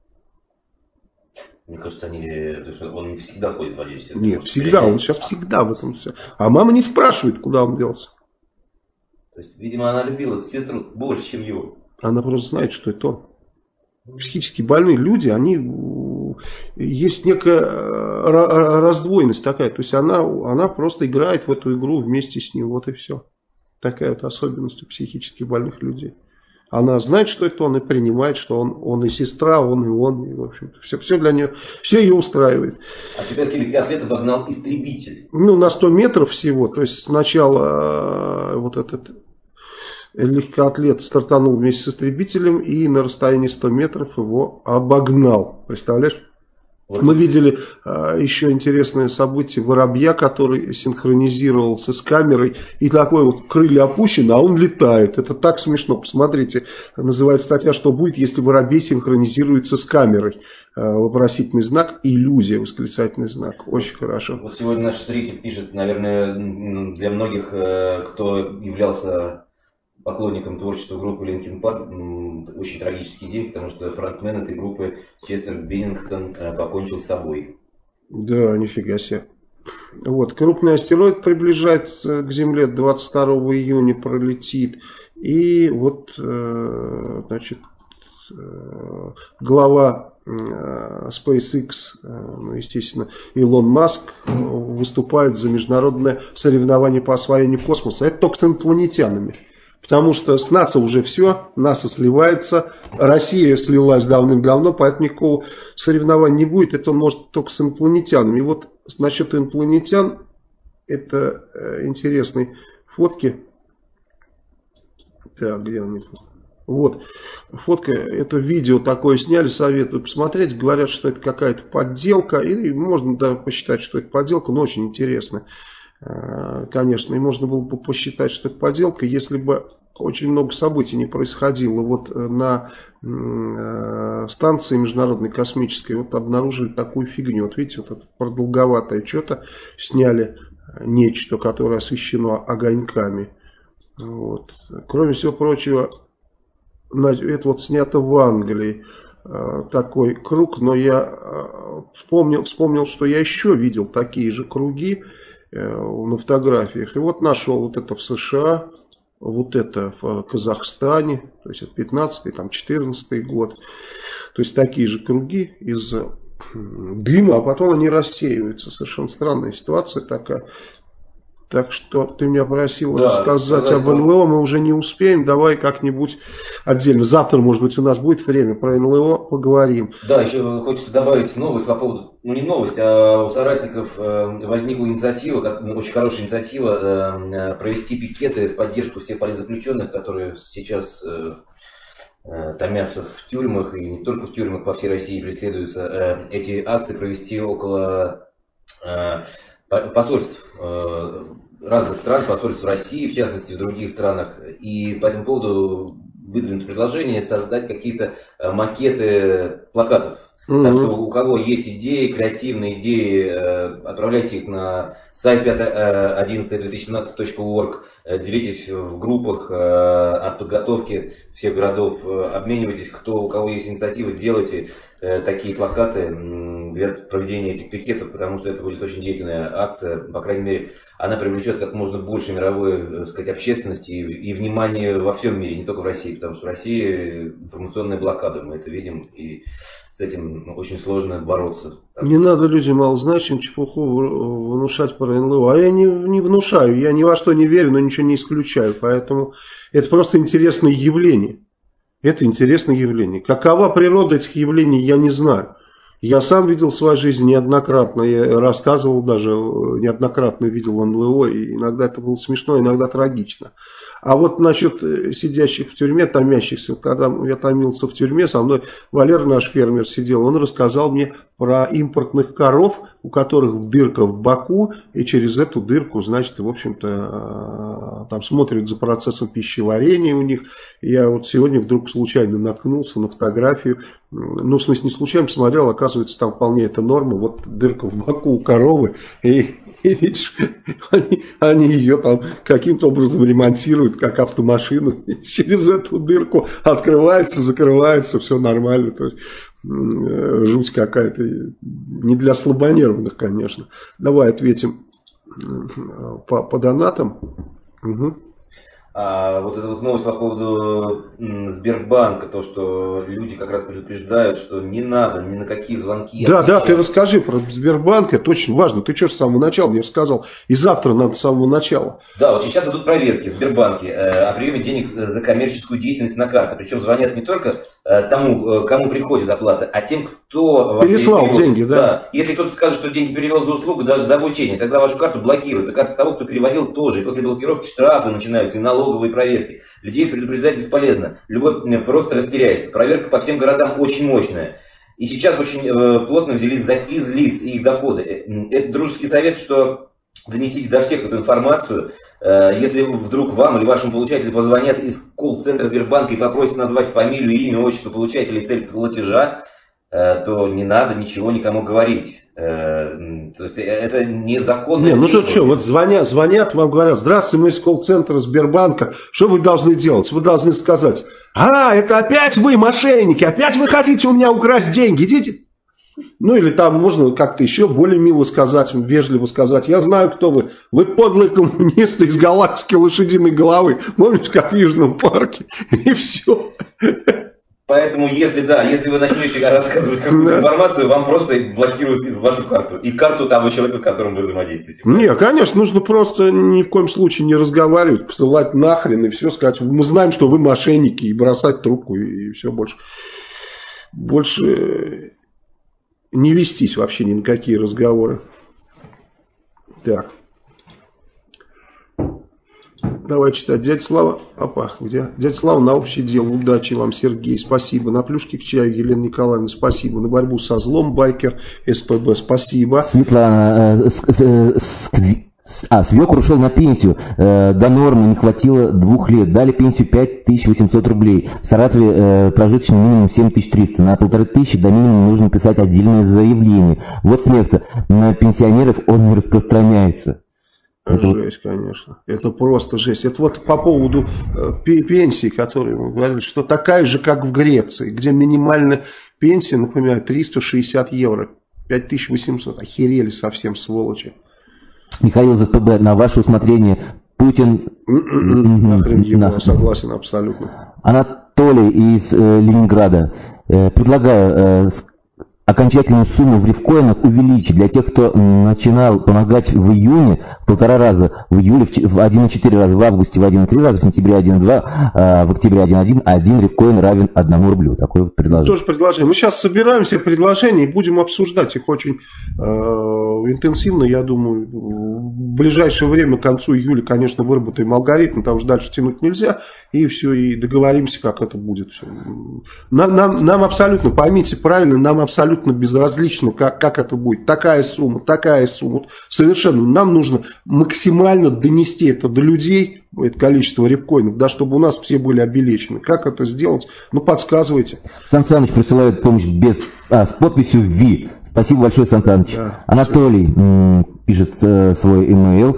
Мне кажется, он не всегда ходит в одежде. Нет, всегда, он сейчас всегда в этом все. А мама не спрашивает, куда он делся. То есть, видимо, она любила сестру больше, чем его. Она просто знает, что это он. Психически больные люди, есть некая раздвоенность такая. То есть она просто играет в эту игру вместе с ним. Вот и все. Такая вот особенность у психически больных людей. Она знает, что это он, и принимает, что он и сестра, он и он. И, в общем-то, все для нее, все ее устраивает. А китайский легкоатлет обогнал истребитель. Ну, на 100 метров всего. То есть сначала вот этот легкоатлет стартанул вместе с истребителем и на расстоянии 100 метров его обогнал. Представляешь? Мы видели еще интересное событие: воробья, который синхронизировался с камерой, и такой вот крылья опущены, а он летает. Это так смешно. Посмотрите, называется статья «Что будет, если воробей синхронизируется с камерой?» Вопросительный знак, иллюзия, восклицательный знак. Очень хорошо. Вот сегодня наш зритель пишет, наверное, для многих, кто являлся поклонником творчества группы Linkin Park, очень трагический день, потому что фронтмен этой группы Честер Беннингтон покончил с собой. Да, нифига себе. Вот, крупный астероид приближается к Земле, 22 июня пролетит. И вот, значит, глава SpaceX, ну, естественно, Илон Маск, выступает за международное соревнование по освоению космоса. Это только с инопланетянами. Потому что с НАСА уже все, НАСА сливается, Россия слилась давным-давно, поэтому никакого соревнования не будет, это он может только с инопланетянами. И вот насчет инопланетян, это интересные фотки. Так, где они? Вот, фотка, это видео такое сняли, советую посмотреть. Говорят, что это какая-то подделка, и можно да, посчитать, что это подделка, но очень интересно. Конечно, и можно было бы посчитать, что это подделка, если бы очень много событий не происходило. Вот на станции международной космической вот обнаружили такую фигню. Вот видите, вот это продолговатое что-то сняли, нечто, которое освещено огоньками. Вот. Кроме всего прочего, это вот снято в Англии. Такой круг, но я вспомнил, что я еще видел такие же круги на фотографиях. И вот нашел вот это в США, вот это в Казахстане, то есть это 15-й, там 14-й год. То есть такие же круги из дыма, а потом они рассеиваются. Совершенно странная ситуация такая. Так что ты меня просил рассказать об НЛО, мы уже не успеем, давай как-нибудь отдельно. Завтра, может быть, у нас будет время, про НЛО поговорим. Да, еще хочется добавить новость по поводу, ну не новость, а у соратников возникла инициатива, очень хорошая инициатива, провести пикеты в поддержку всех политзаключенных, которые сейчас томятся в тюрьмах, и не только в тюрьмах, по всей России преследуются. Эти акции провести около посольств разных стран, посольств России, в частности, в других странах. И по этому поводу выдвинуто предложение создать какие-то макеты плакатов. Так что у кого есть идеи, креативные идеи, отправляйте их на сайт 5.11.2017.org, делитесь в группах от подготовки всех городов, обменивайтесь, у кого есть инициатива, делайте такие плакаты для проведения этих пикетов, потому что это будет очень деятельная акция, по крайней мере, она привлечет как можно больше мировой, так сказать, общественности и внимание во всем мире, не только в России, потому что в России информационная блокада, мы это видим, и с этим очень сложно бороться. Не надо людям малозначим чепуху внушать про НЛО. А я не внушаю, я ни во что не верю, но ничего не исключаю. Поэтому это просто интересное явление. Это интересное явление. Какова природа этих явлений, я не знаю. Я сам видел в своей жизни неоднократно, я рассказывал даже, неоднократно видел НЛО, и иногда это было смешно, иногда трагично. А вот насчет сидящих в тюрьме, томящихся, когда я томился в тюрьме, со мной Валера, наш фермер, сидел, он рассказал мне про импортных коров, у которых дырка в боку, и через эту дырку, значит, в общем-то, там смотрят за процессом пищеварения у них. Я вот сегодня вдруг случайно наткнулся на фотографию, ну, в смысле, не случайно посмотрел, оказывается, там вполне это норма, вот дырка в боку у коровы, и видишь, они ее там каким-то образом ремонтируют, как автомашину, и через эту дырку открывается, закрывается, все нормально. То есть жуть какая-то, не для слабонервных, конечно. Давай ответим по донатам. Угу. Вот эта вот новость по поводу Сбербанка, то, что люди как раз предупреждают, что не надо ни на какие звонки. Да, ты расскажи про Сбербанк, это очень важно. Ты что с самого начала мне рассказал? И завтра надо с самого начала. Да, вот сейчас идут проверки в Сбербанке о приеме денег за коммерческую деятельность на карты. Причем звонят не только тому, кому приходит оплата, а тем, кто переслал деньги, да? Да. Если кто-то скажет, что деньги перевел за услугу, даже за обучение, тогда вашу карту блокируют. А карту того, кто переводил, тоже. И после блокировки штрафы начинаются, и налоговые проверки. Людей предупреждать бесполезно. Любой просто растеряется. Проверка по всем городам очень мощная. И сейчас очень плотно взялись за физлиц и их доходы. Это дружеский совет, что донесите до всех эту информацию. Если вдруг вам или вашему получателю позвонят из колл-центра Сбербанка и попросят назвать фамилию, имя, отчество получателя и цель платежа, то не надо ничего никому говорить. То есть это незаконно. Не, ну тут что, вот звонят, вам говорят: здравствуйте, мы из колл-центра Сбербанка. Что вы должны делать? Вы должны сказать: это опять вы, мошенники, опять вы хотите у меня украсть деньги, идите. Ну или там можно как-то еще более мило сказать, вежливо сказать: я знаю, кто вы. Вы подлые коммунисты из галактики лошадиной головы. Помните, как в Южном парке? И все. Поэтому, если вы начнете рассказывать какую-то информацию, вам просто блокируют вашу карту. И карту того человека, с которым вы взаимодействуете. Не, конечно, нужно просто ни в коем случае не разговаривать, посылать нахрен и все, сказать: мы знаем, что вы мошенники, и бросать трубку, и все, больше не вестись вообще ни на какие разговоры. Так. Давай читать. Дядя Слава. Опа, где? Дядя Слава на общее дело. Удачи вам, Сергей. Спасибо. На плюшки к чаю, Елена Николаевна. Спасибо. На борьбу со злом, Байкер, СПБ. Спасибо. Светлана. Свекр ушел на пенсию. До нормы не хватило 2 лет. Дали пенсию 5800 рублей. В Саратове прожиточный минимум 7300. На 1500 до минимума нужно писать отдельное заявление. Вот смех-то. На пенсионеров он не распространяется. Жесть, конечно. Это просто жесть. Это вот по поводу пенсии, которые мы говорили, что такая же, как в Греции, где минимальная пенсия, например, 360 евро. 5800. Охерели совсем, сволочи. Михаил ЗПБ, на ваше усмотрение, Путин... Нахрен его, согласен абсолютно. Анатолий из Ленинграда. Предлагаю окончательную сумму в рифкоинах увеличить. Для тех, кто начинал помогать в июне в 1,5 раза, в июле в 1,4 раза, в августе в 1,3 раза, в сентябре 1,2, в октябре 1,1, один рифкоин равен 1 рублю. Такое вот предложение. Тоже предложение. Мы сейчас собираем все предложения и будем обсуждать их очень интенсивно. Я думаю, в ближайшее время, к концу июля, конечно, выработаем алгоритм, потому что дальше тянуть нельзя, и все, и договоримся, как это будет. Все. Нам абсолютно, поймите правильно, нам абсолютно безразлично, как это будет. Такая сумма. Совершенно. Нам нужно максимально донести это до людей, это количество рифкоинов, да, чтобы у нас все были обелечены. Как это сделать? Ну, подсказывайте. Сан Саныч присылает помощь с подписью ВИ. Спасибо большое, Сан Саныч. Да, Анатолий пишет свой имейл.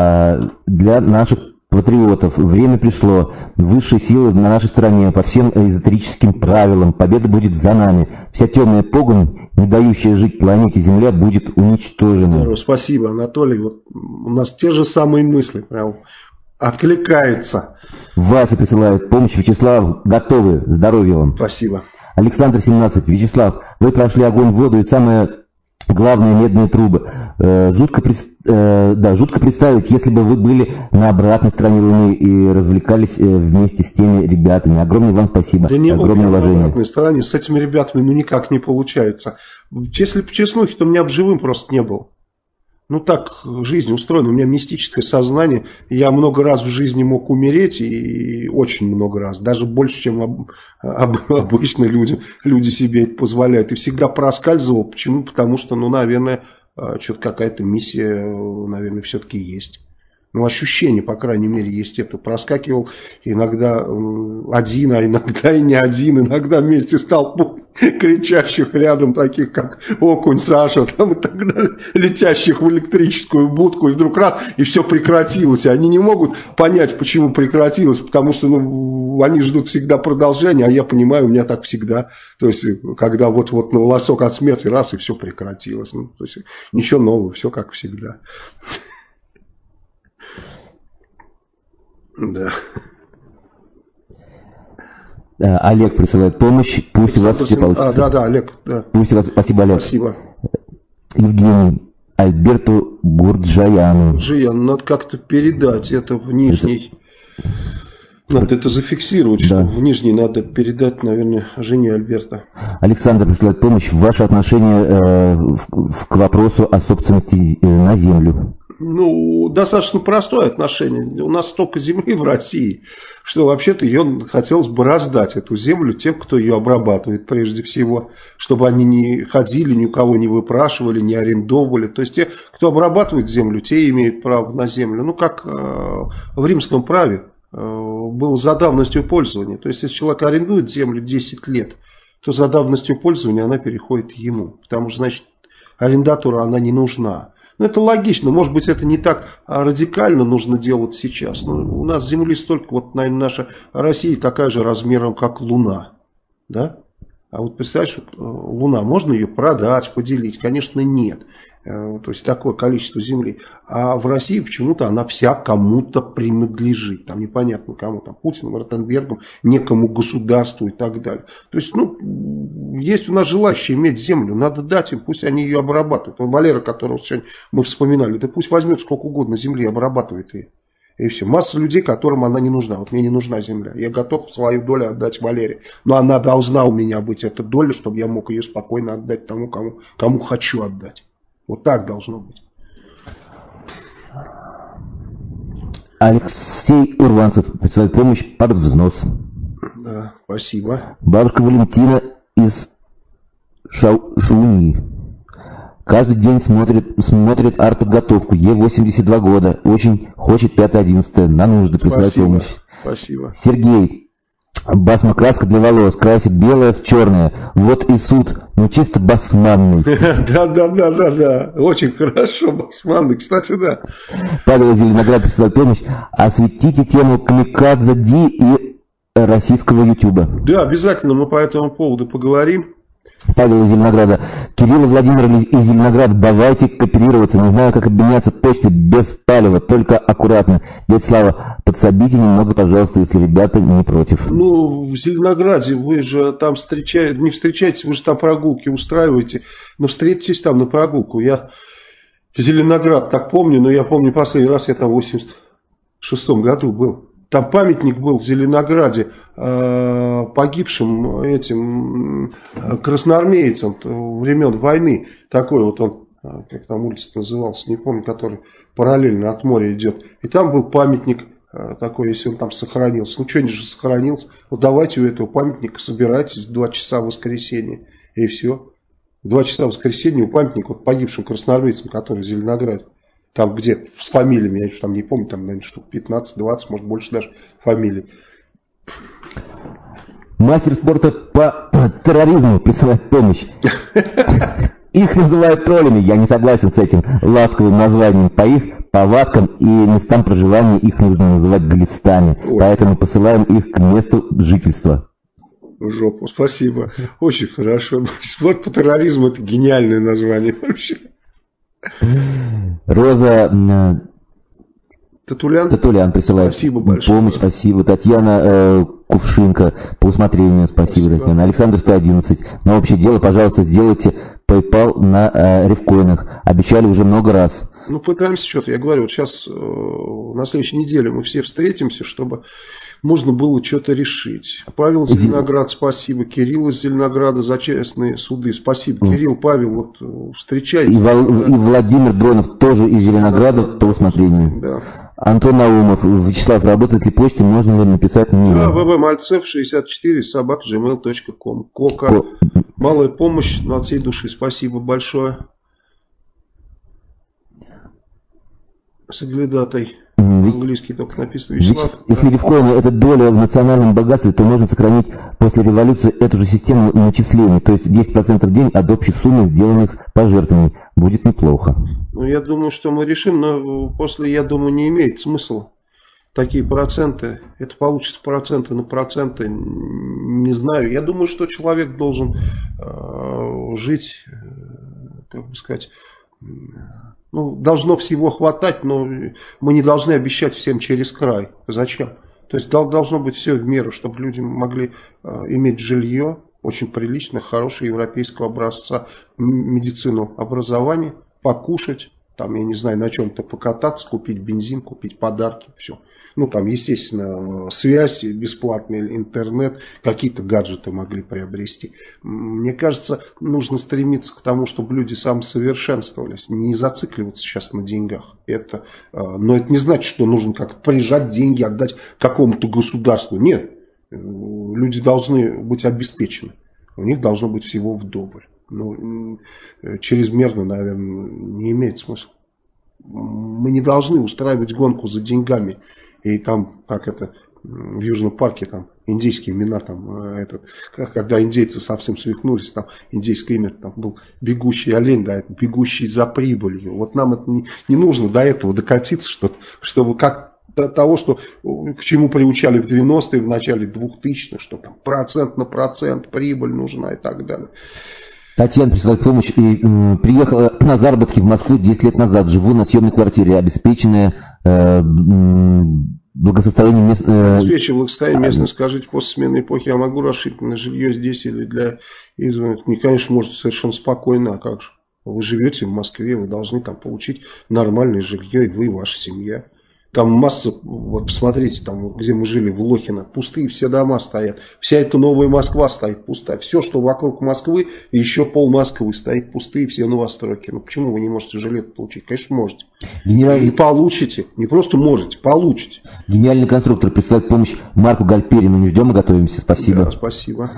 Для наших патриотов время пришло. Высшие силы на нашей стороне по всем эзотерическим правилам. Победа будет за нами. Вся темная погонь, не дающая жить планете Земля, будет уничтожена. Здорово, спасибо, Анатолий. Вот у нас те же самые мысли. Прям откликается. Вася присылает помощь. Вячеслав, готовы. Здоровья вам. Спасибо. Александр 17. Вячеслав, вы прошли огонь, воду и самое главное медные трубы. Жутко представить, если бы вы были на обратной стороне Луны и развлекались вместе с теми ребятами. Огромное вам спасибо. Да не огромное уважение. На обратной стороне с этими ребятами никак не получается. Если по честнухе, то меня бы живым просто не было. Ну так жизнь устроена, у меня мистическое сознание, я много раз в жизни мог умереть, и очень много раз, даже больше, чем обычные люди себе это позволяют, и всегда проскальзывал. Почему? Потому что, наверное, что-то какая-то миссия, наверное, все-таки есть. Ощущение, по крайней мере, есть это. Проскакивал иногда один, а иногда и не один, иногда вместе с толпой кричащих рядом, таких как Окунь, Саша, там и так далее, летящих в электрическую будку, и вдруг раз, и все прекратилось. И они не могут понять, почему прекратилось, потому что они ждут всегда продолжения, а я понимаю, у меня так всегда. То есть, когда вот-вот на волосок от смерти, раз, и все прекратилось. То есть, ничего нового, все как всегда. Да. Олег присылает помощь. Пусть у вас все получится. Да, Олег. Да. Пусть у вас. Спасибо, Олег. Спасибо. Евгений. Альберту Гурджаяну. Надо как-то передать это в нижний. Надо это зафиксировать, да. Что в нижний надо передать, наверное, жене Альберта. Александр присылает помощь. Ваше отношение к вопросу о собственности на землю. Достаточно простое отношение. У нас столько земли в России, что вообще-то ее хотелось бы раздать, эту землю, тем, кто ее обрабатывает прежде всего. Чтобы они не ходили, ни у кого не выпрашивали, не арендовали. То есть те, кто обрабатывает землю, те имеют право на землю. Как в римском праве было за давностью пользования. То есть если человек арендует землю 10 лет, то за давностью пользования она переходит ему. Потому что, значит, арендатору она не нужна. Это логично, может быть, это не так радикально нужно делать сейчас. Но у нас земли столько, наверное, наша Россия такая же размером, как Луна. Да? А вот представляешь, Луна, можно ее продать, поделить? Конечно, нет. То есть такое количество земли. А в России почему-то она вся кому-то принадлежит. Там непонятно кому, там Путиным, Ротенбергом, некому государству и так далее. То есть, есть у нас желающие иметь землю, надо дать им, пусть они ее обрабатывают. Валера, которого сегодня мы вспоминали, да пусть возьмет сколько угодно земли и обрабатывает ее. И все. Масса людей, которым она не нужна. Вот мне не нужна земля. Я готов свою долю отдать Валере. Но она должна у меня быть, эта доля, чтобы я мог ее спокойно отдать тому, кому хочу отдать. Вот так должно быть. Алексей Урванцев присылает помощь под взнос. Да, спасибо. Бабушка Валентина из Шауни. Каждый день смотрит артподготовку. Ей 82 года. Очень хочет 5-11. На нужды присылать помощь. Спасибо. Сергей. Басмокраска для волос. Красит белое в черное. Вот и суд. Чисто басманный. Да. Очень хорошо, басманный. Кстати, да. Павел Зеленоград присылает помощь. Осветите тему Камикадзе Ди и российского Ютуба. Да, обязательно мы по этому поводу поговорим. Павел из Зеленограда. Кирилл и Владимир из Зеленограда, давайте кооперироваться. Не знаю, как обменяться почтой без палева, только аккуратно. Дядя Слава, подсобите немного, пожалуйста, если ребята не против. Ну, в Зеленограде вы же там не встречаетесь, вы же там прогулки устраиваете. Но встретитесь там на прогулку. Я Зеленоград так помню, но я помню последний раз, я там в 86-м году был. Там памятник был в Зеленограде погибшим этим красноармейцам времен войны. Такой вот он, как там улица назывался, не помню, который параллельно от моря идет. И там был памятник такой, если он там сохранился. Ну, что-нибудь же сохранился. Вот давайте у этого памятника собирайтесь в 2 часа в воскресенье. И все. В 2 часа в воскресенье у памятника вот, погибшим красноармейцам, который в Зеленограде. Там где с фамилиями, я там не помню, там, наверное, штук 15-20, может больше даже фамилий. Мастер спорта по терроризму присылает помощь. Их называют троллями, я не согласен с этим ласковым названием. По их повадкам и местам проживания их нужно называть глистами. Поэтому посылаем их к месту жительства. В жопу, спасибо. Очень хорошо. Спорт по терроризму — это гениальное название вообще. Роза Татулян присылает спасибо большое. Помощь, спасибо. Татьяна Кувшинка по усмотрению, спасибо, Татьяна. Александр 111. На общее дело, пожалуйста, сделайте PayPal на рифкоинах. Обещали уже много раз. Ну, пытаемся что-то. Я говорю, вот сейчас на следующей неделе мы все встретимся, чтобы можно было что-то решить. Павел из Зеленограда, спасибо. Кирилл из Зеленограда за честные суды, спасибо. Кирилл, Павел, вот встречайте. И Владимир Дронов тоже из Зеленограда по усмотрению. Да. Антон Наумов, Вячеслав, работает ли почта, можно ли написать мне? Да, vvmalcev64@gmail.com. Кока. Малая помощь, от всей души. Спасибо большое. Соглядатай. Английский только написано. Вячеслав. Если рифкоины это доля в национальном богатстве, то можно сохранить после революции эту же систему начислений, то есть 10% в день от общей суммы сделанных пожертвований. Будет неплохо. Ну, я думаю, что мы решим, но после, я думаю, не имеет смысла. Такие проценты, это получится проценты на проценты, не знаю. Я думаю, что человек должен жить, как бы сказать, ну, должно всего хватать, но мы не должны обещать всем через край. Зачем? То есть должно быть все в меру, чтобы люди могли иметь жилье, очень приличное, хорошее европейского образца, медицину, образование, покушать, там, я не знаю, на чем-то покататься, купить бензин, купить подарки, все. Ну, там, естественно, связь, бесплатный интернет, какие-то гаджеты могли приобрести. Мне кажется, нужно стремиться к тому, чтобы люди самосовершенствовались, не зацикливаться сейчас на деньгах. Но это не значит, что нужно как прижать деньги, отдать какому-то государству. Нет, люди должны быть обеспечены, у них должно быть всего вдоволь. Ну, чрезмерно, наверное, не имеет смысла. Мы не должны устраивать гонку за деньгами. И там, как это, в Южном парке, там, индейские имена, там, когда индейцы совсем свихнулись, там, индейское имя, там, был бегущий олень, да, бегущий за прибылью. Вот нам это не нужно до этого докатиться, чтобы как до того, что, к чему приучали в 90-е, в начале 2000-х, что там процент на процент, прибыль нужна и так далее. Татьяна присылает помощь и приехала на заработки в Москву 10 лет назад. Живу на съемной квартире, обеспеченная благосостояние местное. Обеспеченное благосостояние местное. Скажите, после смены эпохи я могу расширить на жилье здесь или для изгнанных? Конечно, можете совершенно спокойно. А как же? Вы живете в Москве, вы должны там получить нормальное жилье, и вы, и ваша семья. Там масса, вот посмотрите, там, где мы жили, в Лохино, пустые все дома стоят. Вся эта новая Москва стоит пустая. Все, что вокруг Москвы, и еще пол Москвы стоит пустые, все новостройки. Ну почему вы не можете жилье получить? Конечно, можете. И получите. Не просто можете, получите. Гениальный конструктор присылает помощь Марку Гальперину. Не ждем, мы готовимся. Спасибо. Да, спасибо.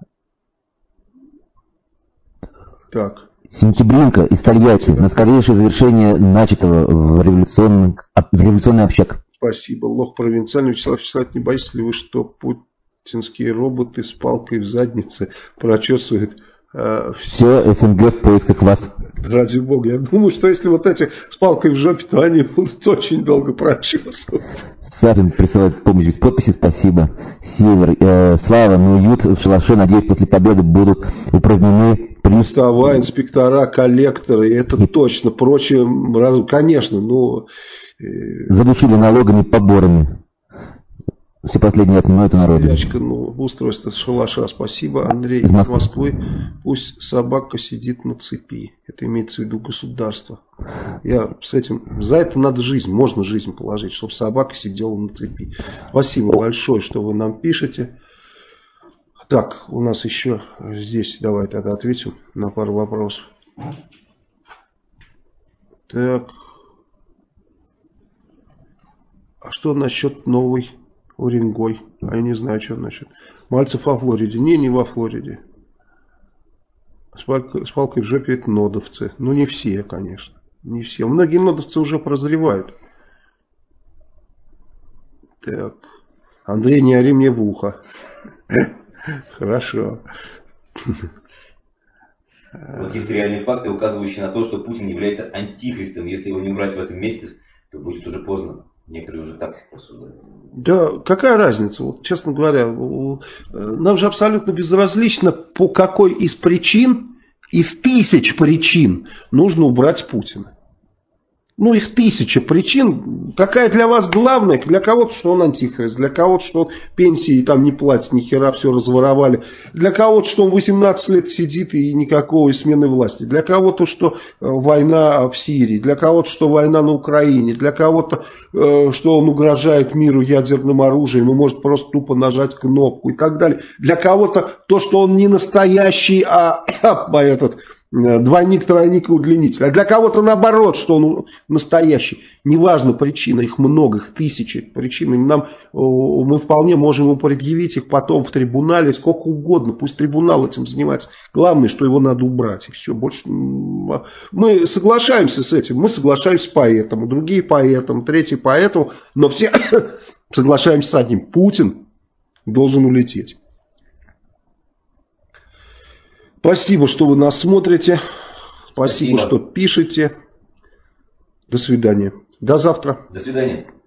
Так. Сентябринка из Тольятти. На скорейшее завершение начатого в революционный общак. Спасибо. Лох провинциальный. Вячеслав, не боитесь ли вы, что путинские роботы с палкой в заднице прочесывают Все СНГ в поисках вас. Ради бога. Я думаю, что если вот эти с палкой в жопе, то они будут очень долго прочесываться. Сафин присылает помощь без подписи, спасибо. Север, Слава, но уют в шалаше, надеюсь, после победы будут упразднены. Устава, инспектора, коллекторы, это точно. Прочее, конечно, но... Задушили налогами, поборами. Все последние отнимают у народа. Ячка, устройство шалаша, спасибо. Андрей из Москвы. Пусть собака сидит на цепи. Это имеется в виду государство. Я с этим... За это надо жизнь, можно жизнь положить, чтобы собака сидела на цепи. Спасибо большое, что вы нам пишете. Так, у нас еще здесь, давай тогда ответим на пару вопросов. Так. А что насчет новой Уренгой? А я не знаю, что насчет. Мальцев во Флориде. Не во Флориде. С палкой в жопе это нодовцы. Ну, не все, конечно. Не все. Многие нодовцы уже прозревают. Так. Андрей, не ори мне в ухо. Хорошо. Вот есть реальные факты, указывающие на то, что Путин является антихристом. Если его не убрать в этом месяце, то будет уже поздно. Некоторые уже так рассуждают. Да, какая разница? Вот, честно говоря, нам же абсолютно безразлично, по какой из причин, из тысяч причин нужно убрать Путина. Ну, их тысяча причин. Какая для вас главная? Для кого-то, что он антихрист. Для кого-то, что он пенсии там не платит, ни хера, все разворовали. Для кого-то, что он 18 лет сидит и никакой смены власти. Для кого-то, что война в Сирии. Для кого-то, что война на Украине. Для кого-то, что он угрожает миру ядерным оружием и может просто тупо нажать кнопку и так далее. Для кого-то то, что он не настоящий, а этот... двойник, тройник и удлинитель. А для кого-то наоборот, что он настоящий. Неважно причина, их много, их тысячи причин. Мы вполне можем ему предъявить их потом в трибунале сколько угодно. Пусть трибунал этим занимается. Главное, что его надо убрать. И все, больше... Мы соглашаемся с этим. Мы соглашаемся по этому. Другие по этому. Третьи по этому. Но все соглашаемся с одним. Путин должен улететь. Спасибо, что вы нас смотрите. Спасибо, что пишете. До свидания. До завтра. До свидания.